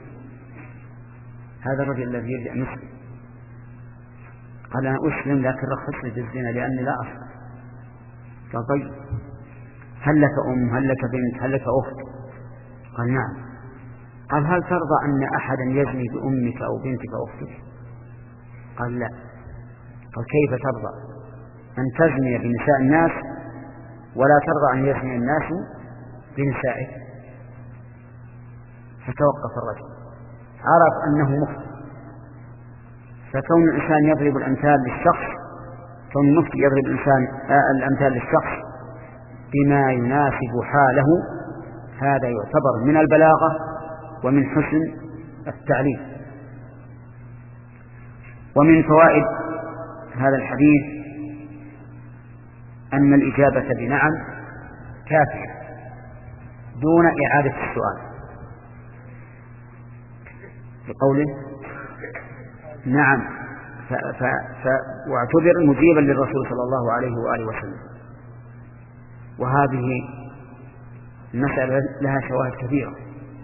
هذا الرجل الذي يريد أن يسلم قال أنا أسلم لكن رخص لي في الزنا لأني لا أصل. قال طيب هل لك أم هل لك بنت هل لك أخت؟ قال نعم. قال هل ترضى أن أحدا يزني بأمك أو بنتك أو أختك؟ قال لا. قال كيف ترضى أن تزني بنساء الناس ولا ترضى أن يزني الناس بنسائك؟ فتوقف الرجل عرف أنه مخطئ. فكون الإنسان يضرب الأمثال للشخص كون المفتي يضرب الإنسان الأمثال للشخص بما يناسب حاله هذا يعتبر من البلاغة ومن حسن التعليم. ومن فوائد هذا الحديث أن الإجابة بنعم كافية دون إعادة السؤال، بقوله نعم ف... ف... ف... واعتبر مجيبا للرسول صلى الله عليه وآله وسلم. وهذه المسألة لها شواهد كثيرة،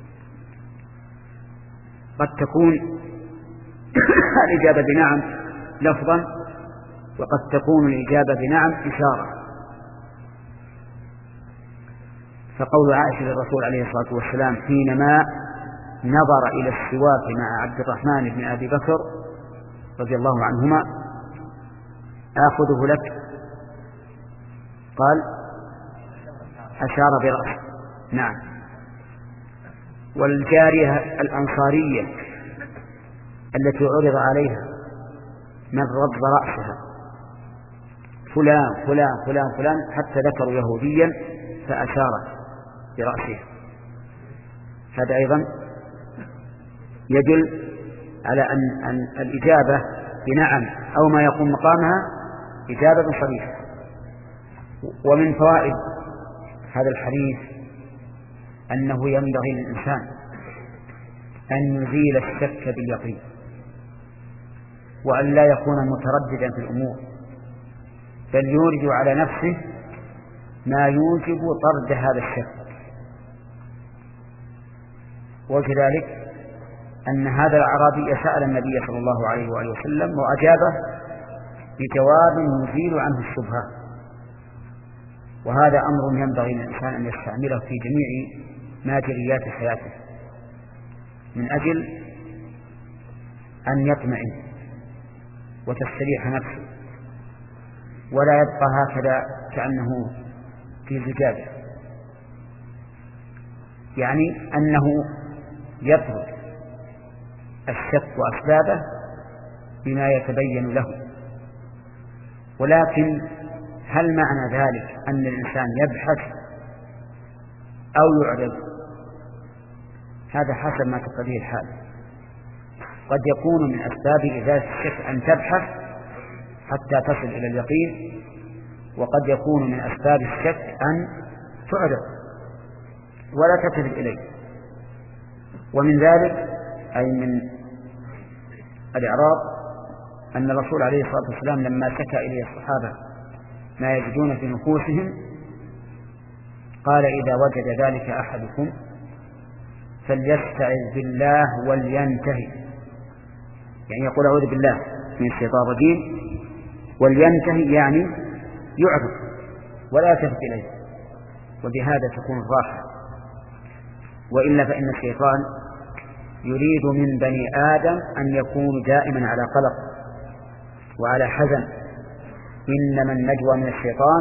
قد تكون الإجابة بنعم لفظا، وقد تكون الإجابة بنعم إشارة. فقول عائشة للرسول عليه الصلاة والسلام حينما نظر إلى السواك مع عبد الرحمن بن أبي بكر رضي الله عنهما: آخذه لك؟ قال: أشار برأسه. نعم. والجارية الأنصارية التي عرض عليها من رد رأسها: فلان فلان فلان فلان، حتى ذكروا يهوديا فأشارت برأسها. هذا أيضا يدل على أن, أن الإجابة بنعم أو ما يقوم مقامها إجابة صريحة. ومن فوائد هذا الحديث أنه ينبغي للإنسان أن يزيل الشك باليقين، وأن لا يكون مترددا في الأمور، بل يورد على نفسه ما يوجب طرد هذا الشك. وكذلك أن هذا الأعرابي سأل النبي صلى الله عليه وآله وسلم وأجابه بجواب يزيل عنه الشبهة، وهذا أمر ينبغي للإنسان أن يستعمله في جميع ماجريات حياته من أجل أن يطمئن وتستريح نفسه، ولا يبقى هكذا كأنه في زجاجة، يعني أنه يترك الشك وأسبابه بما يتبين له. ولكن هل معنى ذلك أن الإنسان يبحث أو يعرض؟ هذا حسب ما تقتضيه الحال. قد يكون من أسباب إزالة الشك أن تبحث حتى تصل إلى اليقين، وقد يكون من أسباب الشك أن تعرض ولا تلتفت إليه. ومن ذلك أي من الإعراض أن الرسول عليه الصلاة والسلام لما شكى إليه الصحابة ما يجدون في نفوسهم قال: إذا وجد ذلك أحدكم فليستعذ بالله ولينتهي، يعني يقول أعوذ بالله من الشيطان الرجيم، ولينتهي يعني يعرض ولا يلتفت إليه، وبهذا تكون الراحة. وإلا فإن الشيطان يريد من بني آدم أن يكونوا دائما على قلق وعلى حزن. إنما النجوى من الشيطان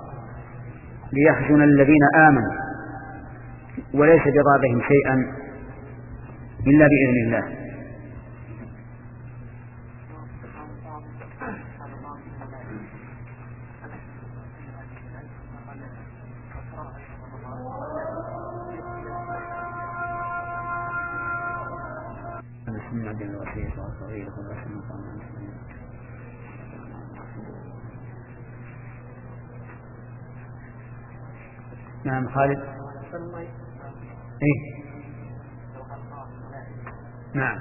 ليحزن الذين آمنوا وليس بضارهم شيئا إلا بإذن الله. نعم خالد. إيه؟ نعم.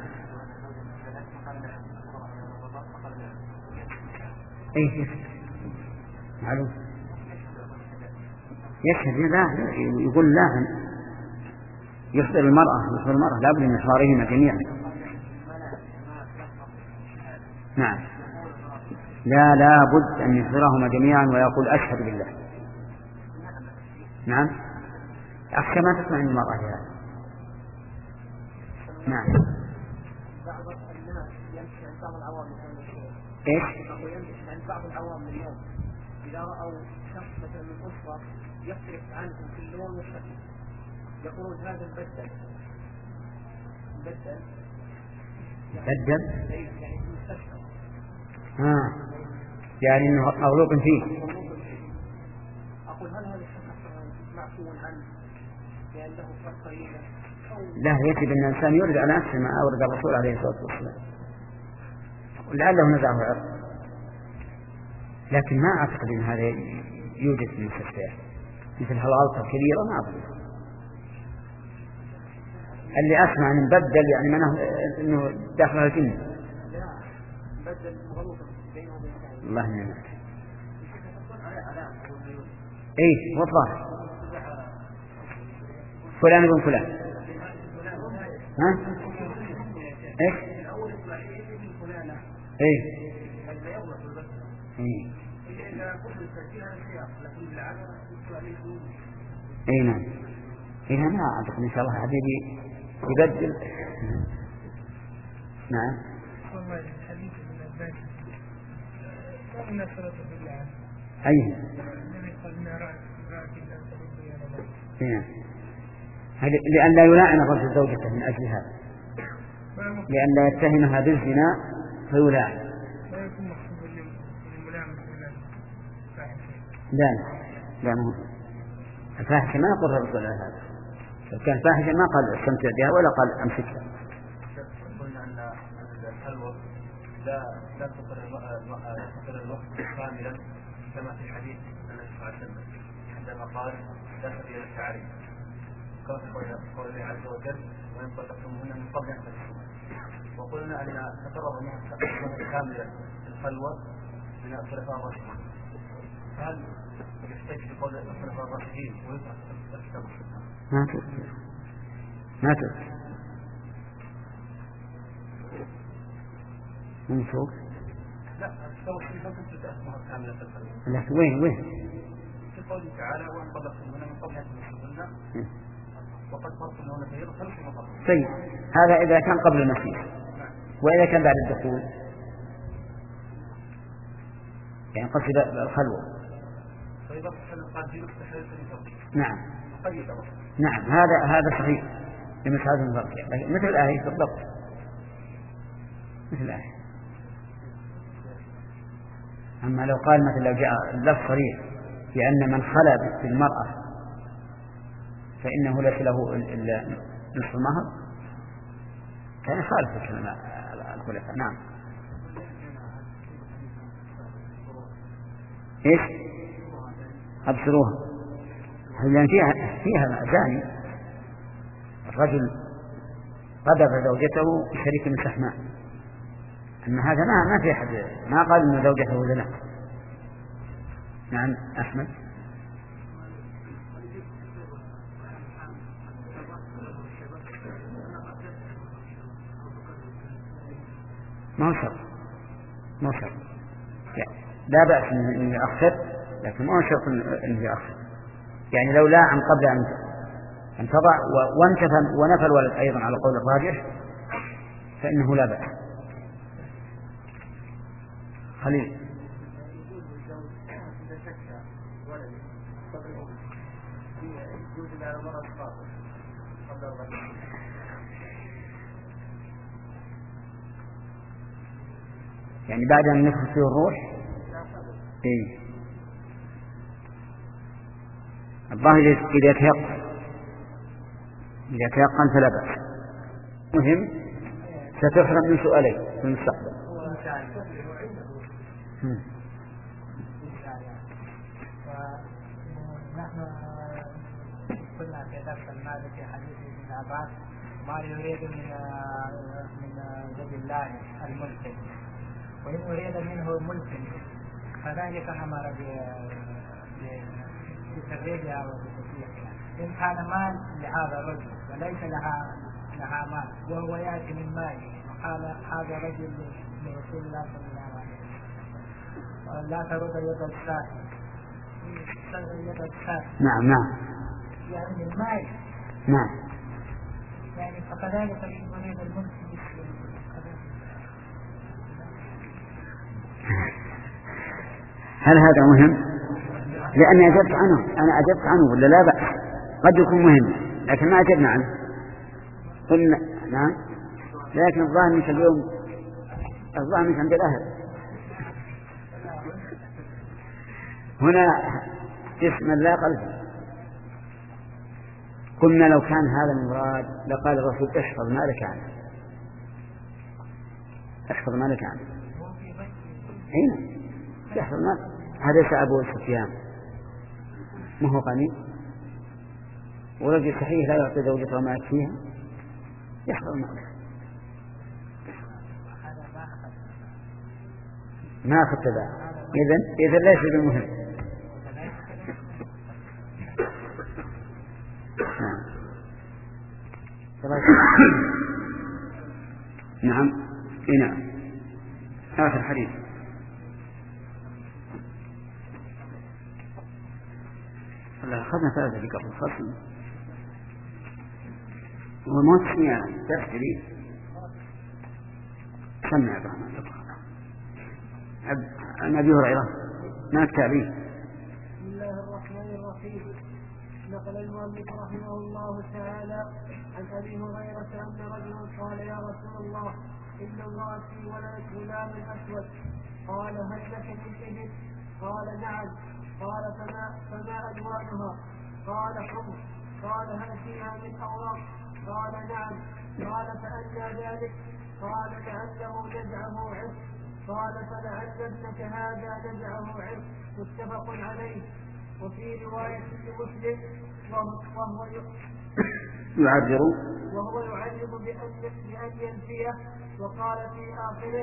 إيه معلوم يشهد لا يقول لا يخبر المرأة يخبر المرأة لا بد من إحضارهما جميعا. نعم لا لا بد أن يحضرهما جميعا ويقول أشهد بالله. نعم أخشى ما تسمع من المرأة هذا. نعم. بعض الناس يمشي عند بعض العوام من الشيء. إيش؟ يمشي عند بعض العوام من اليوم إذا رأوا شخص مثلا من أسرة يختلف عنهم في اللون والشكل يقولون هذا البدل بدل بدل يعني مستشفى. آه يعني إنه مغلوب فيه. أقول هل هذا الشخص معفو عنه لا، يجب أن الإنسان يورد على نفسه ما أورد الرسول عليه الصلاة والسلام، لعله نزعه عرض، لكن ما أعتقد أن هذا يوجد في المستشفيات مثل هالغلطة الكبيرة، ما أظن. اللي أسمع أن بدل يعني منه أنه داخل الجنة. الله ينعم. إيه والله فلان ابن فلان. ها؟ إيه؟ إيه؟ إيه؟ إيه نعم. إيه ما أعتقد إن شاء الله حبيبي يبدل. نعم. أيه. نعم. لأن لا يلاعن الرجل زوجته من أجل هذا، لأن لا يتهمها بالزنا فيلاعن. لا لا مو الفاحشة ما يقول الرسول على هذا، لو كان فاحشة ما قال استمتع بها ولا قال أمسكها. قلنا أن الخلوة لا لا تقر الوقت كاملا كما في حديث النبي صلى الله عليه وسلم عندما قال لا سبيل التعريف، كما في قول الله عز وجل وإن طلقتموهن من قبل أن تمسوهن. وقلنا أن تقرب منها كاملا الخلوة من الخلفاء الراشدين، هل يحتاج لقول الخلفاء الراشدين ويطلق الكتاب؟ ما تؤثر ما تؤثر من فوق. لا التوحيد لا تأثمها كاملة الخلوة. لا وين وين في قوله تعالى وإن طلقتموهن من قبل أن تمسوهن وقد فرضتموهن فريضة فنصف مطلق. طيب هذا إذا كان قبل المسيح، وإذا كان بعد الدخول يعني قصد الخلوة. نعم نعم هذا هذا صحيح لمثل هذا الفرق، مثل الآية بالضبط، مثل الآية. أما لو قال مثل لو جاء اللفظ صريح بأن من خلى بالمرأة فإنه ليس له إلا نصف المهر كان خالف الكلام الخلفاء. نعم. إيش؟ أبصروها. لأن فيها فيها زاني، الرجل قذف زوجته بشريك من سحماء، أما هذا ما ما في أحد ما قال إن زوجته زنا. نعم أحمد. ما هو شرط ما هو شرط لا بأس إنه يأخر، لكن ما هو شرط إنه يأخر. يعني لو لا عن قبل أن أن تضع وانتفى ونفى الولد أيضا على قول الراجح فإنه لا بأس. خليل. يعني بعد أن نفخ فيه الروح. إيه الظاهر إذا تيقن إذا تيقن فلا بأس. مهم ستحرم من سؤالين في المستقبل. ونحن قلنا في درس الماضي في حديث ابن عباس ما يريد من من ذي الله الملك، وإن أريد منه ملك فذلك أمر بتفريجها وبتصليحها. إن كان مال لهذا الرجل وليس لها لها مال وهو يأتي من ماله وقال هذا رجل لرسول الله صلى الله عليه وسلم لا ترد يد السائل يد السائل. نعم نعم يعني من مال. نعم يعني فكذلك يريد الملك. هل هذا مهم؟ لأني أجبت عنه أنا أجبت عنه ولا لا بأس؟ قد يكون مهم لكن ما أجبنا عنه. قلنا نعم لكن الظاهر مش اليوم الظاهر مش عند الأهل هنا اسم لا قلب. قلنا لو كان هذا المراد لقال الرسول احفظ مالك عنه، احفظ مالك عنه. هنا يحفظ مالك، هذا أبو سفيان ما هو غني ورجل صحيح لا يعطي زوجته ما يكفيها، يحفظ مالك. ما أخذت ذا إذن إذن ليس بالمهم. نعم إيه نعم آخر حديث. الله أخذنا ثلاثة في قبل الفصل وما تسمع درس جديد. سمع بها عن أبي هريرة ما التعبير. بسم الله الرحمن الرحيم. نقل المؤلف رحمه الله تعالى عن أبي هريرة أن رجلا قال يا رسول الله إن امرأتي ولدت غلام أسود، قال هل لك من إبل؟ قال نعم. قال فما, فما ألوانها؟ قال حمر. قال هل فيها من أوراق؟ قال نعم. قال فأنى ذلك؟ قال لعله نزعه عرق. قال فلعل ابنك هذا نزعه عرق. متفق عليه. وفي رواية لمسلم وهو يعذر وهو يعذب بأن ينفيه. وقال في آخره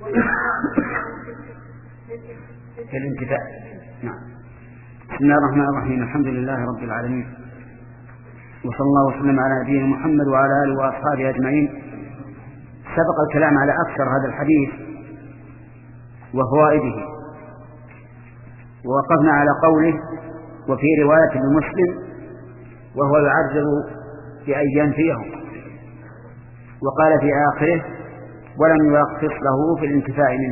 في الانتفاع. نعم. بسم الله الرحمن الرحيم. الحمد لله رب العالمين، وصلى الله وسلم على نبينا محمد وعلى آله وأصحابه أجمعين. سبق الكلام على أكثر هذا الحديث وفوائده، ووقفنا على قوله وفي رواية لمسلم وهو يعذر بأن ينفيهم، وقال في آخره ولم يرخص له في الانتفاع منه.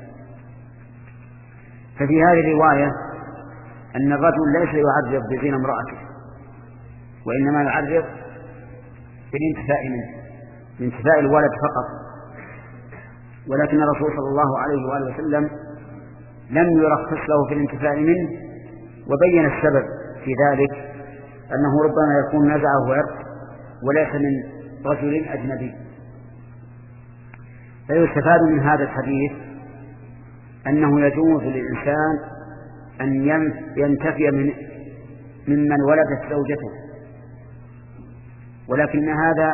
ففي هذه الرواية أن الرجل ليس يعذر بزنا امرأته، وإنما يعذر بالانتفاع منه، بانتفاع الولد فقط. ولكن الرسول صلى الله عليه وآله وسلم لم يرخص له في الانتفاع منه، وبين السبب في ذلك أنه ربما يكون نزعه عرق وليس من رجل أجنبي. فيستفاد من هذا الحديث أنه يجوز للإنسان أن ينتفي من ممن ولدت زوجته، ولكن هذا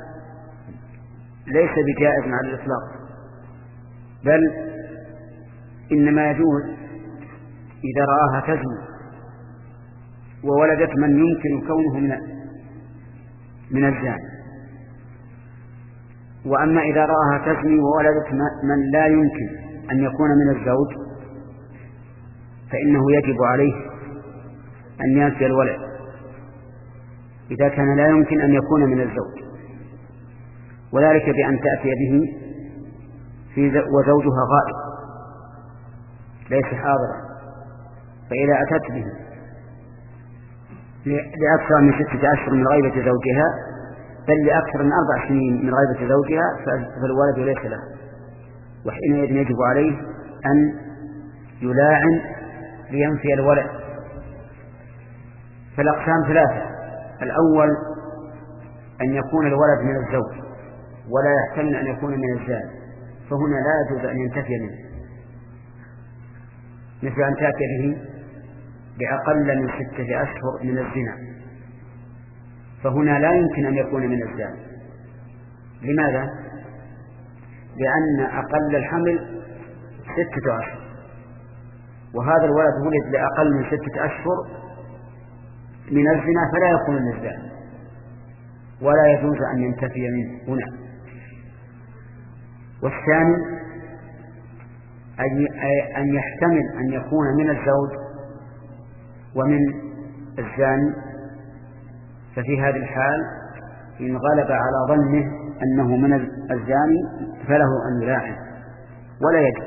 ليس بجائز على الإطلاق، بل إنما يجوز إذا رآها تزني وولدت من يمكن كونه من من الزاني. وأما إذا رآها تزني وولدت من لا يمكن أن يكون من الزوج فإنه يجب عليه أن ينفي الولد إذا كان لا يمكن أن يكون من الزوج، وذلك بأن تأتي به في وزوجها غائب ليس حاضرا، فإذا أتت به لأكثر من ستة أشهر من غيبة زوجها بل لأكثر من أربع سنين من غيبة زوجها فالولد ليس له، وحينئذ يجب عليه أن يلاعن لينفي الولد. فالأقسام ثلاثة: الأول أن يكون الولد من الزوج ولا يحتمل أن يكون من الزاد، فهنا لا يجوز أن ينتفي منه، مثل أن تأتي به بأقل من ستة أشهر من الزنا، فهنا لا يمكن أن يكون من الزاد. لماذا؟ لأن أقل الحمل ستة أشهر، وهذا الولد ولد لأقل من ستة أشهر من الزنا فلا يكون من الزاد، ولا يجوز أن ينتفي منه هنا. والثاني أن يحتمل أن يكون من الزوج ومن الزاني، ففي هذه الحال إن غلب على ظنه أنه من الزاني فله أن يلاعن ولا يجب،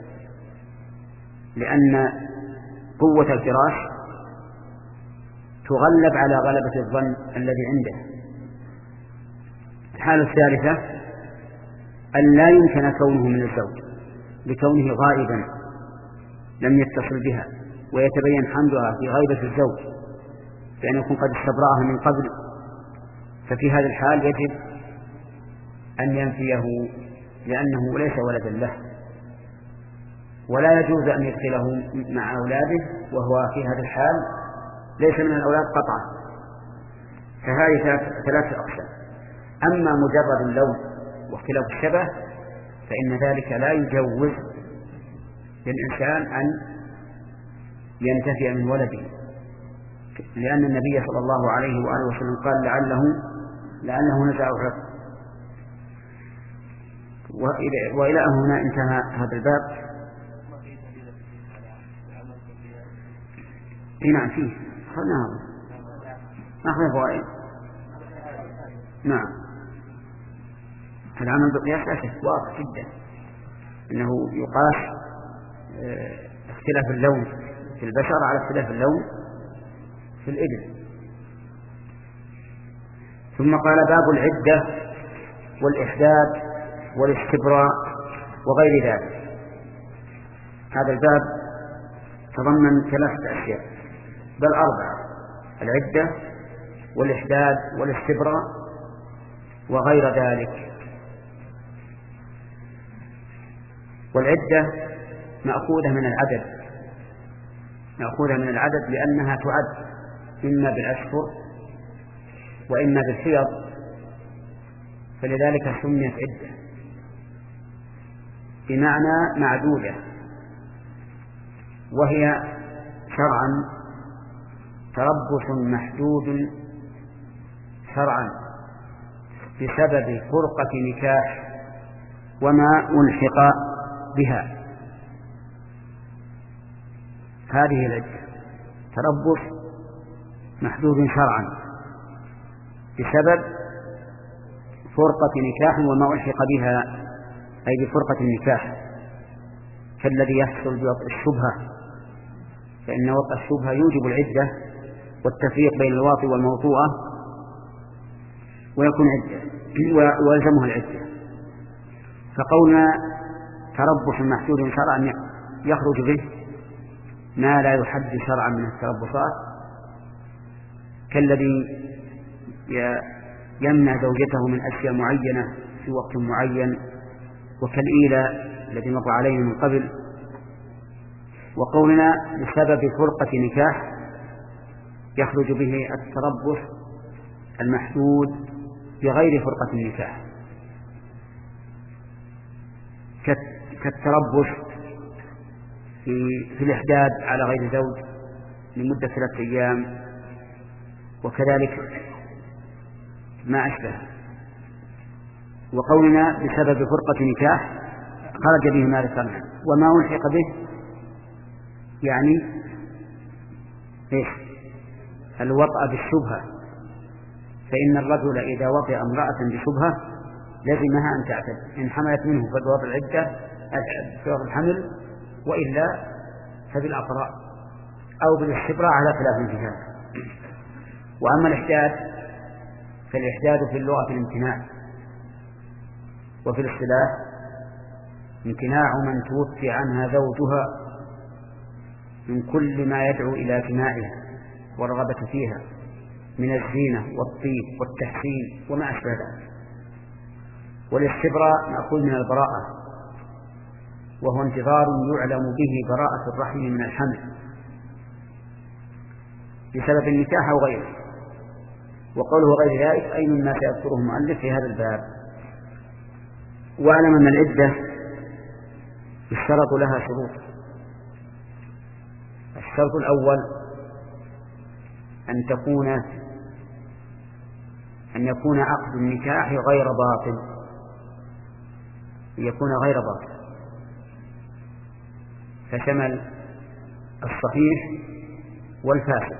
لأن قوة الفراش تغلب على غلبة الظن الذي عنده. الحالة الثالثة أن لا يمكن كونه من الزوج لكونه غائبا لم يتصل بها ويتبين حملها في غيبة الزوج، فإن يكون قد استبرأها من قبل ففي هذا الحال يجب أن ينفيه لأنه ليس ولدا له، ولا يجوز أن يدخله مع أولاده وهو في هذا الحال ليس من الأولاد قطعا. فهذه ثلاثة أقسام. أما مجرد اللون واختلاف الشبه فإن ذلك لا يجوز للإنسان أن ينتفع من ولده، لأن النبي صلى الله عليه وآله وسلم قال لعله لعله نزع عرض. وإلى هنا انتهى هذا الباب. نعم فيه خلنا نأخذ فوائد. نعم العمل بالقياس لا شك واضح جدا أنه يقاس اختلاف اللون في البشر على اختلاف اللون في الإبل. ثم قال باب العدة والإحداد والاستبراء وغير ذلك. هذا الباب تضمن ثلاثة أشياء بل أربعة: العدة والإحداد والاستبراء وغير ذلك. والعدة مأخوذة من العدد مأخوذة من العدد لأنها تعد إما بالأشهر وإما بالحيض، فلذلك سميت عدة بمعنى معدودة. وهي شرعا تربص محدود شرعا بسبب فرقة نكاح وما ألحق بها. هذه العدة تربص محدود شرعا بسبب فرقة نكاح وما ألحق بها، أي بفرقة النكاح، كالذي يحصل بوطء الشبهة، فإن وطء الشبهة يوجب العدة والتفريق بين الواطئ والموطوءة ويكون عدة ويلزمها العدة. فقولنا تربص محدود شرعا يخرج به ما لا يحد شرعا من التربصات، كالذي يمنع زوجته من أشياء معينة في وقت معين، وكالإيلة الذي مر عليه من قبل. وقولنا بسبب فرقة نكاح يخرج به التربص المحدود بغير فرقة النكاح، كالتربص في, في الإحداد على غير زوج لمدة ثلاثة أيام، وكذلك ما أشبه. وقولنا بسبب فرقة نكاح خرج به ما ذكرنا. وما ألحق به يعني إيش؟ الوطأ بالشبهة، فإن الرجل إذا وطئ امرأة بشبهة لزمها أن تعتد إن حملت منه فبوضع العدة بوضع الحمل، وإلا فبالأقراء أو بالاستبراء على خلاف في هذا. وأما الإحداد فالإحداد في اللغة الامتناع، وفي الاصطلاح امتناع من توفي عنها زوجها من كل ما يدعو إلى جماعها والرغبة فيها من الزينة والطيب والتحسين وما أشبه ذلك. والاستبراء مأخوذ من البراءة، وهو انتظار يعلم به براءة الرحم من الحمل بسبب النكاح أو غيره. وقوله غير ذلك أي مما سيذكره المؤلف في هذا الباب. واعلم أن العدة يشترط لها شروط. الشرط الأول أن تكون أن يكون عقد النكاح غير باطل، يكون غير باطل، فشمل الصحيح والفاسد.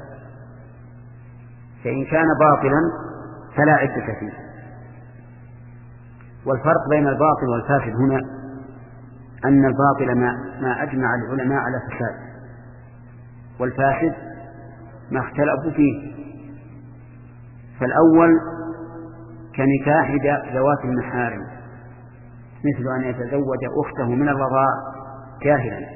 فإن كان باطلا فلا عدة فيه. والفرق بين الباطل والفاسد هنا أن الباطل ما, ما أجمع العلماء على فساد، والفاسد ما اختلفوا فيه. فالأول كنكاح ذوات المحارم، مثل أن يتزوج أخته من الرضاع جاهلا.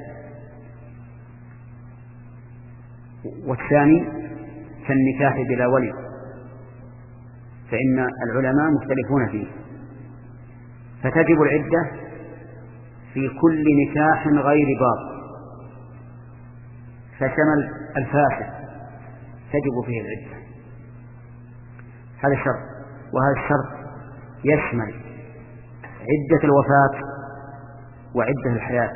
والثاني كالنكاح بلا ولي، فإن العلماء مختلفون فيه. فتجب العدة في كل نكاح غير باطل، فشمل الفاسد تجب فيه العدة. هذا الشرط. وهذا الشرط يشمل عدة الوفاة وعدة الحياة.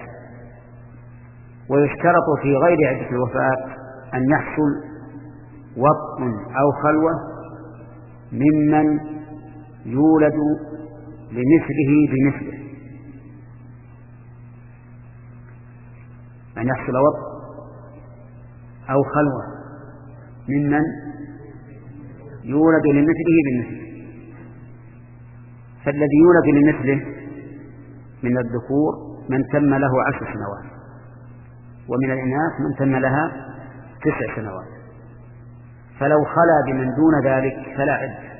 ويشترط في غير عدة الوفاة أن يحصل وطء أو خلوة ممن يولد لمثله بمثله، أن يحصل وطء أو خلوة ممن يولد لمثله بمثله. فالذي يولد لمثله من الذكور من تم له عشر سنوات، ومن الإناث من تم لها تسع سنوات. فلو خلا بمن دون ذلك فلا عدة.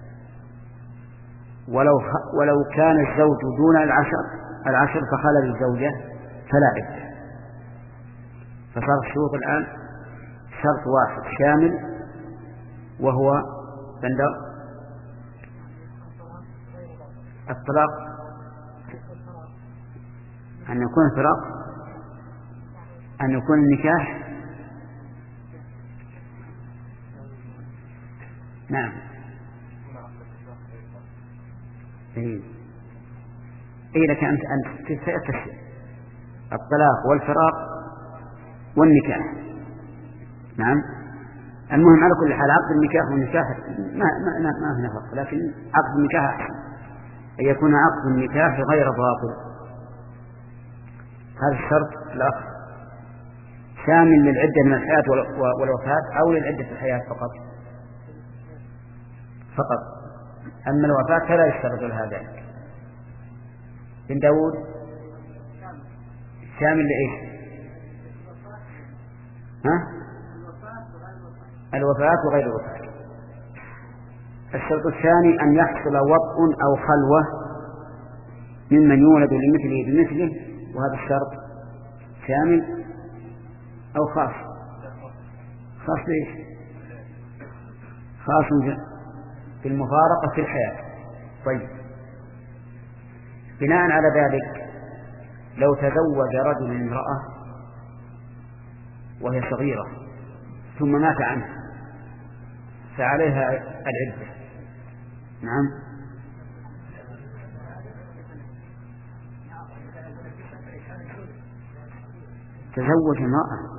ولو ولو كان الزوج دون العشر العشر فخلا بالزوجة فلا عدة. فصار الشروط الآن شرط واحد شامل، وهو بندر الطلاق، أن يكون الفراق، أن يكون النكاح. نعم. إيه إيه لك أنت أنت تستشير الطلاق والفراق والنكاح. نعم. المهم على كل حال عقد النكاح والنكاح ما ما ما, ما هنا فرق، لكن عقد النكاح أحسن أن يكون عقد النكاح غير باطل. هذا الشرط الآخر شامل للعدة من الحياة والوفاة أو للعدة الحياة فقط فقط. أما الوفاة فلا يشترط لها ذلك. بن داود شامل لإيش؟ ها؟ الوفاة وغير الوفاة. الشرط الثاني أن يحصل وطء أو خلوة ممن يولد لمثله بمثله، وهذا الشرط شامل أو خاص؟ خاص بإيش؟ خاص بالمفارقة في الحياة. طيب، بناء على ذلك لو تزوج رجل امرأة وهي صغيرة ثم مات عنها فعليها العدة. نعم. تزوج امرأة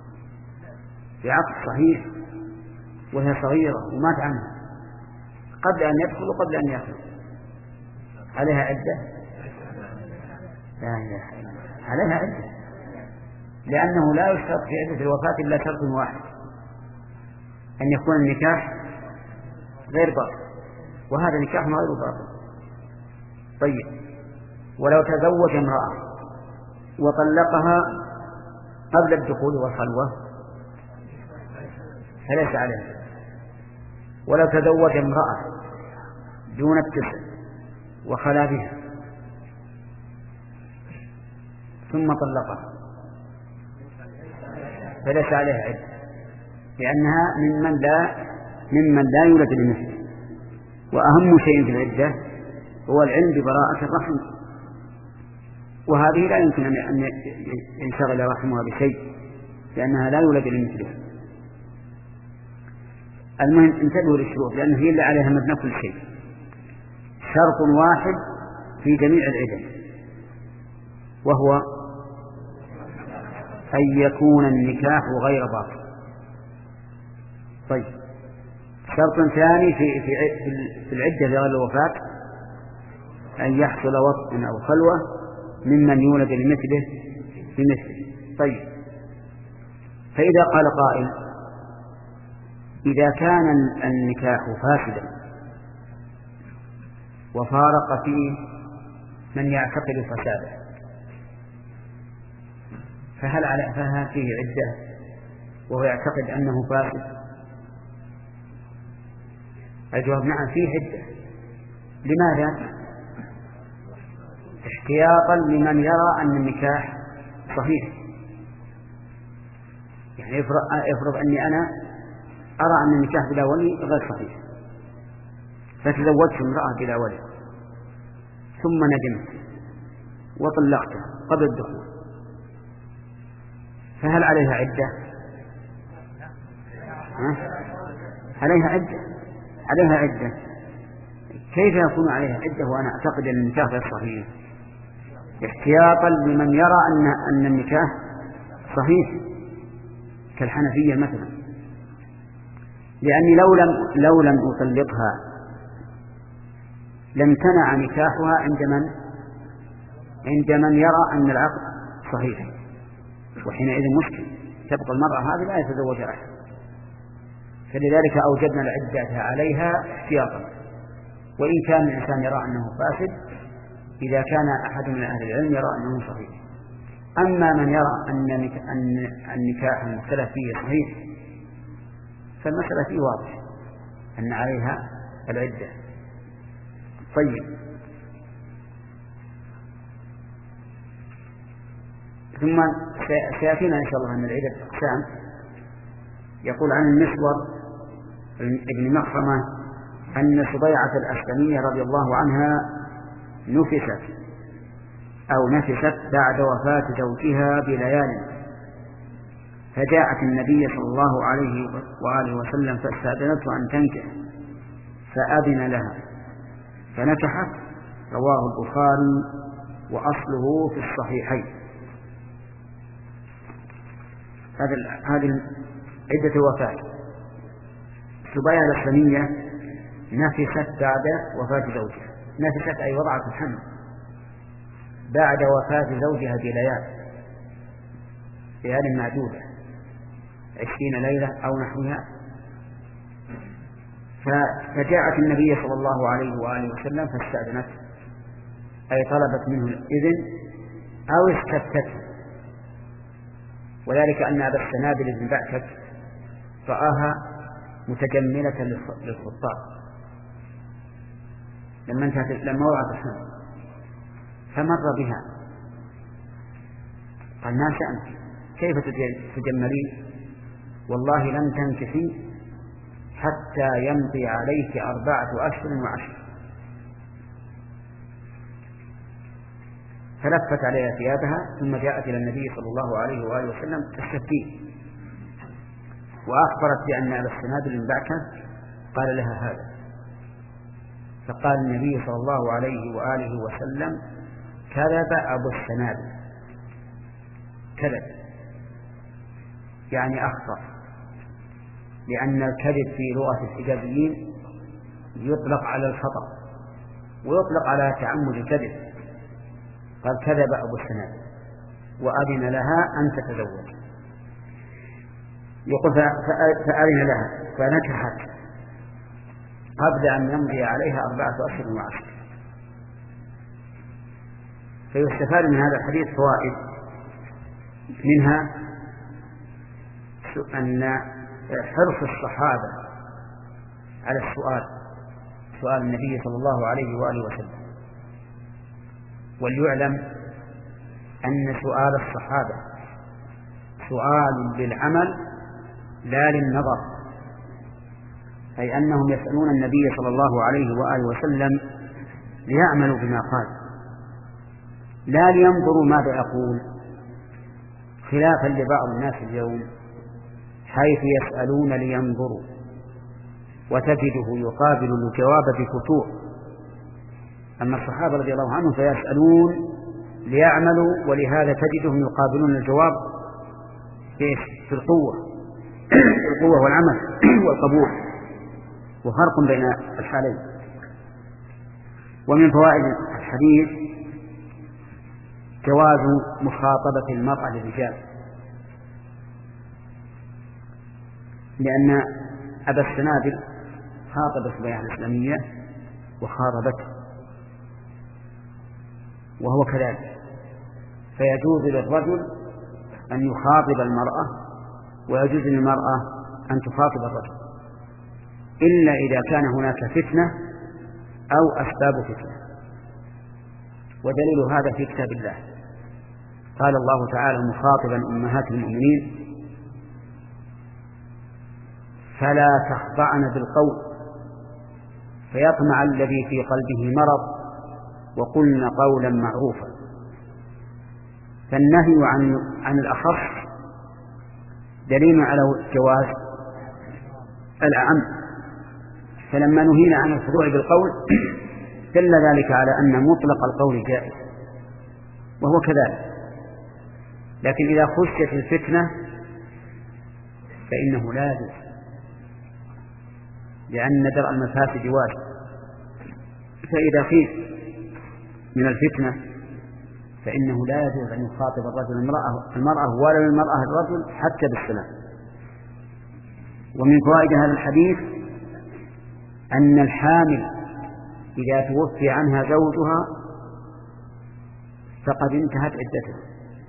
بعقد صحيح وهي صغيرة ومات عنها قبل أن يدخل وقبل أن يخرج، عليها عدة؟ لا إله إلا الله، عليها عدة، لأنه لا يشترط في عدة الوفاة إلا شرط واحد، أن يكون النكاح غير باطل، وهذا نكاح غير باطل. طيب، ولو تزوج امرأة وطلقها قبل الدخول والخلوة فليس عليها. ولو تزوج امرأة دون التسع وخلا بها ثم طلقها فليس عليها عدة، لأنها ممن لا ممن لا يولد لمثله. وأهم شيء في العدة هو العلم ببراءة الرحم، وهذه لا يمكن أن ينشغل رحمها بشيء لأنها لا يولد لمثلها. المهم انتبهوا للشروط لأنه هي اللي عليها مبنى كل شيء. شرط واحد في جميع العدد وهو أن يكون النكاح غير باطل. طيب، شرط ثاني في في في العدة لغير الوفاة أن يحصل وطء أو خلوة ممن يولد لمثله بمثله. طيب، فإذا قال قائل إذا كان النكاح فاسدا وفارق فيه من يعتقد فساده فهل على فهل فيه عدة وهو يعتقد أنه فاسد؟ الجواب نعم، فيه عدة. لماذا؟ احتياطا لمن يرى أن النكاح صحيح. يعني يفرض, يفرض أني أنا أرى أن النكاح بلا ولي غير صحيح، فتزوجت امرأة بلا ولد ثم ندمت وطلقتها قبل الدخول، فهل عليها عدة؟ ها؟ عليها عدة عليها عدة كيف يكون عليها عدة وأنا أعتقد أن النكاح غير صحيح؟ احتياطا لمن يرى أن أن النكاح صحيح كالحنفية مثلا، لأني لو لم لو لم أطلقها لامتنع نكاحها عند من عند من يرى أن العقد صحيح، وحينئذ مشكل تبقى المرأة هذه لا يتزوج أحد. فلذلك أوجدنا العدة عليها احتياطا، وإن كان الإنسان يرى أنه فاسد إذا كان أحد من أهل العلم يرى أنه صحيح. أما من يرى أن النكاح المختلف فيه صحيح فالمسألة فيه واضح أن عليها العدة. طيب، ثم سيأتينا إن شاء الله أن العدة أقسام. يقول عن المسور ابن مخرمة أن سبيعة الأسلمية رضي الله عنها نفست أو نفست بعد وفاة زوجها بليال، فجاءت النبي صلى الله عليه وآله وسلم فاستأذنته أن تنكح فأذن لها فنكحت. رواه البخاري وأصله في الصحيحين. هذه عدة وفاة سبيعة الأسلمية نفست بعد وفاة زوجها، نفست أي وضعت الحمل بعد وفاة زوجها بليال، ليال معدودة عشرين ليلة أو نحوها. فجاءت النبي صلى الله عليه وآله وسلم فاستأذنت أي طلبت منه الإذن أو استفتته، وذلك أن أبا السنابل بن بعكك رآها متجملة للخطاب لما انتهت لما وضعت الحمل، فمر بها قال: ما شأنك؟ كيف تجملين؟ والله لم تنكحي حتى يمضي عليك أربعة أشهر وعشر. فلفت عليها ثيابها ثم جاءت إلى النبي صلى الله عليه وآله وسلم تستفتيه، وأخبرت بأن أبا السنابل بن بعكة قال لها هذا. فقال النبي صلى الله عليه وآله وسلم: كذب أبو السنابل، كذب يعني أخطأ، لأن الكذب في لغة الحجازيين يطلق على الخطأ ويطلق على تعمد الكذب. قال: كذب أبو السنابل وأذن لها أن تتزوج. يقول: فأذن لها فنكحت قبل أن يمضي عليها أربعة أشهر وعشر. فيستفاد من هذا الحديث فوائد، منها أن حرص الصحابة على السؤال سؤال النبي صلى الله عليه وآله وسلم. وليعلم أن سؤال الصحابة سؤال للعمل لا للنظر، أي أنهم يسألون النبي صلى الله عليه وآله وسلم ليعملوا بما قال، لا لينظروا ماذا يقول، خلافا لبعض الناس اليوم حيث يسألون لينظروا وتجده يقابل الجواب بفتوح. أما الصحابة رضي الله عنهم فيسألون ليعملوا، ولهذا تجدهم يقابلون الجواب في القوة القوة والعمل والقبول، وفرق بين الحالين. ومن فوائد الحديث جواز مخاطبة المرأة للرجال، لأن أبا السنابل خاطب سبيعة الإسلامية وخاطبته وهو كذلك، فيجوز للرجل أن يخاطب المرأة ويجوز للمرأة أن تخاطب الرجل، إلا إذا كان هناك فتنة أو أسباب فتنة. ودليل هذا في كتاب الله، قال الله تعالى مخاطبا أمهات المؤمنين: فلا تخضعن بالقول فيطمع الذي في قلبه مرض وقلن قولا معروفا. فالنهي عن عن الأخص دليل على جواز الأعم، فلما نهينا عن الخضوع بالقول دل ذلك على أن مطلق القول جائز، وهو كذلك. لكن إذا خشيت الفتنة فإنه لا يجوز، لأن درء المفاسد واجب. فإذا خيف من الفتنة فإنه لا يجوز أن يخاطب الرجل المرأة, المرأة ولا المرأة الرجل حتى بالسلام. ومن فوائد هذا الحديث أن الحامل إذا توفي عنها زوجها فقد انتهت عدتها،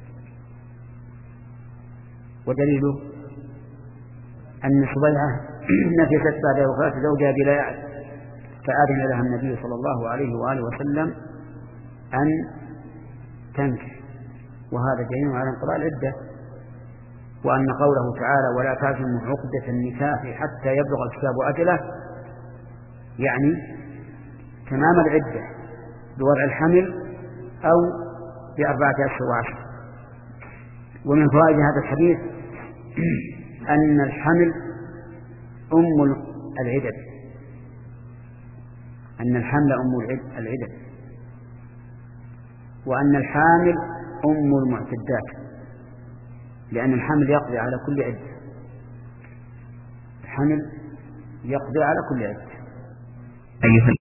ودليله أن صبيعة نفست بعد وفاة زوجها بلا يعلم، فآذن لها النبي صلى الله عليه وآله وسلم أن تنكح، وهذا دليل على انقضاء العدة. وأن قوله تعالى ولا تعزموا عقدة النكاح حتى يبلغ الكتاب أجله يعني تمام العدة بوضع الحمل أو بأربعة أشهر وعشر. ومن فوائد هذا الحديث أن الحمل أم العدد، أن الحمل أم العدد، وأن الحامل أم المعتدات، لأن الحمل يقضي على كل عدة، الحمل يقضي على كل عدة.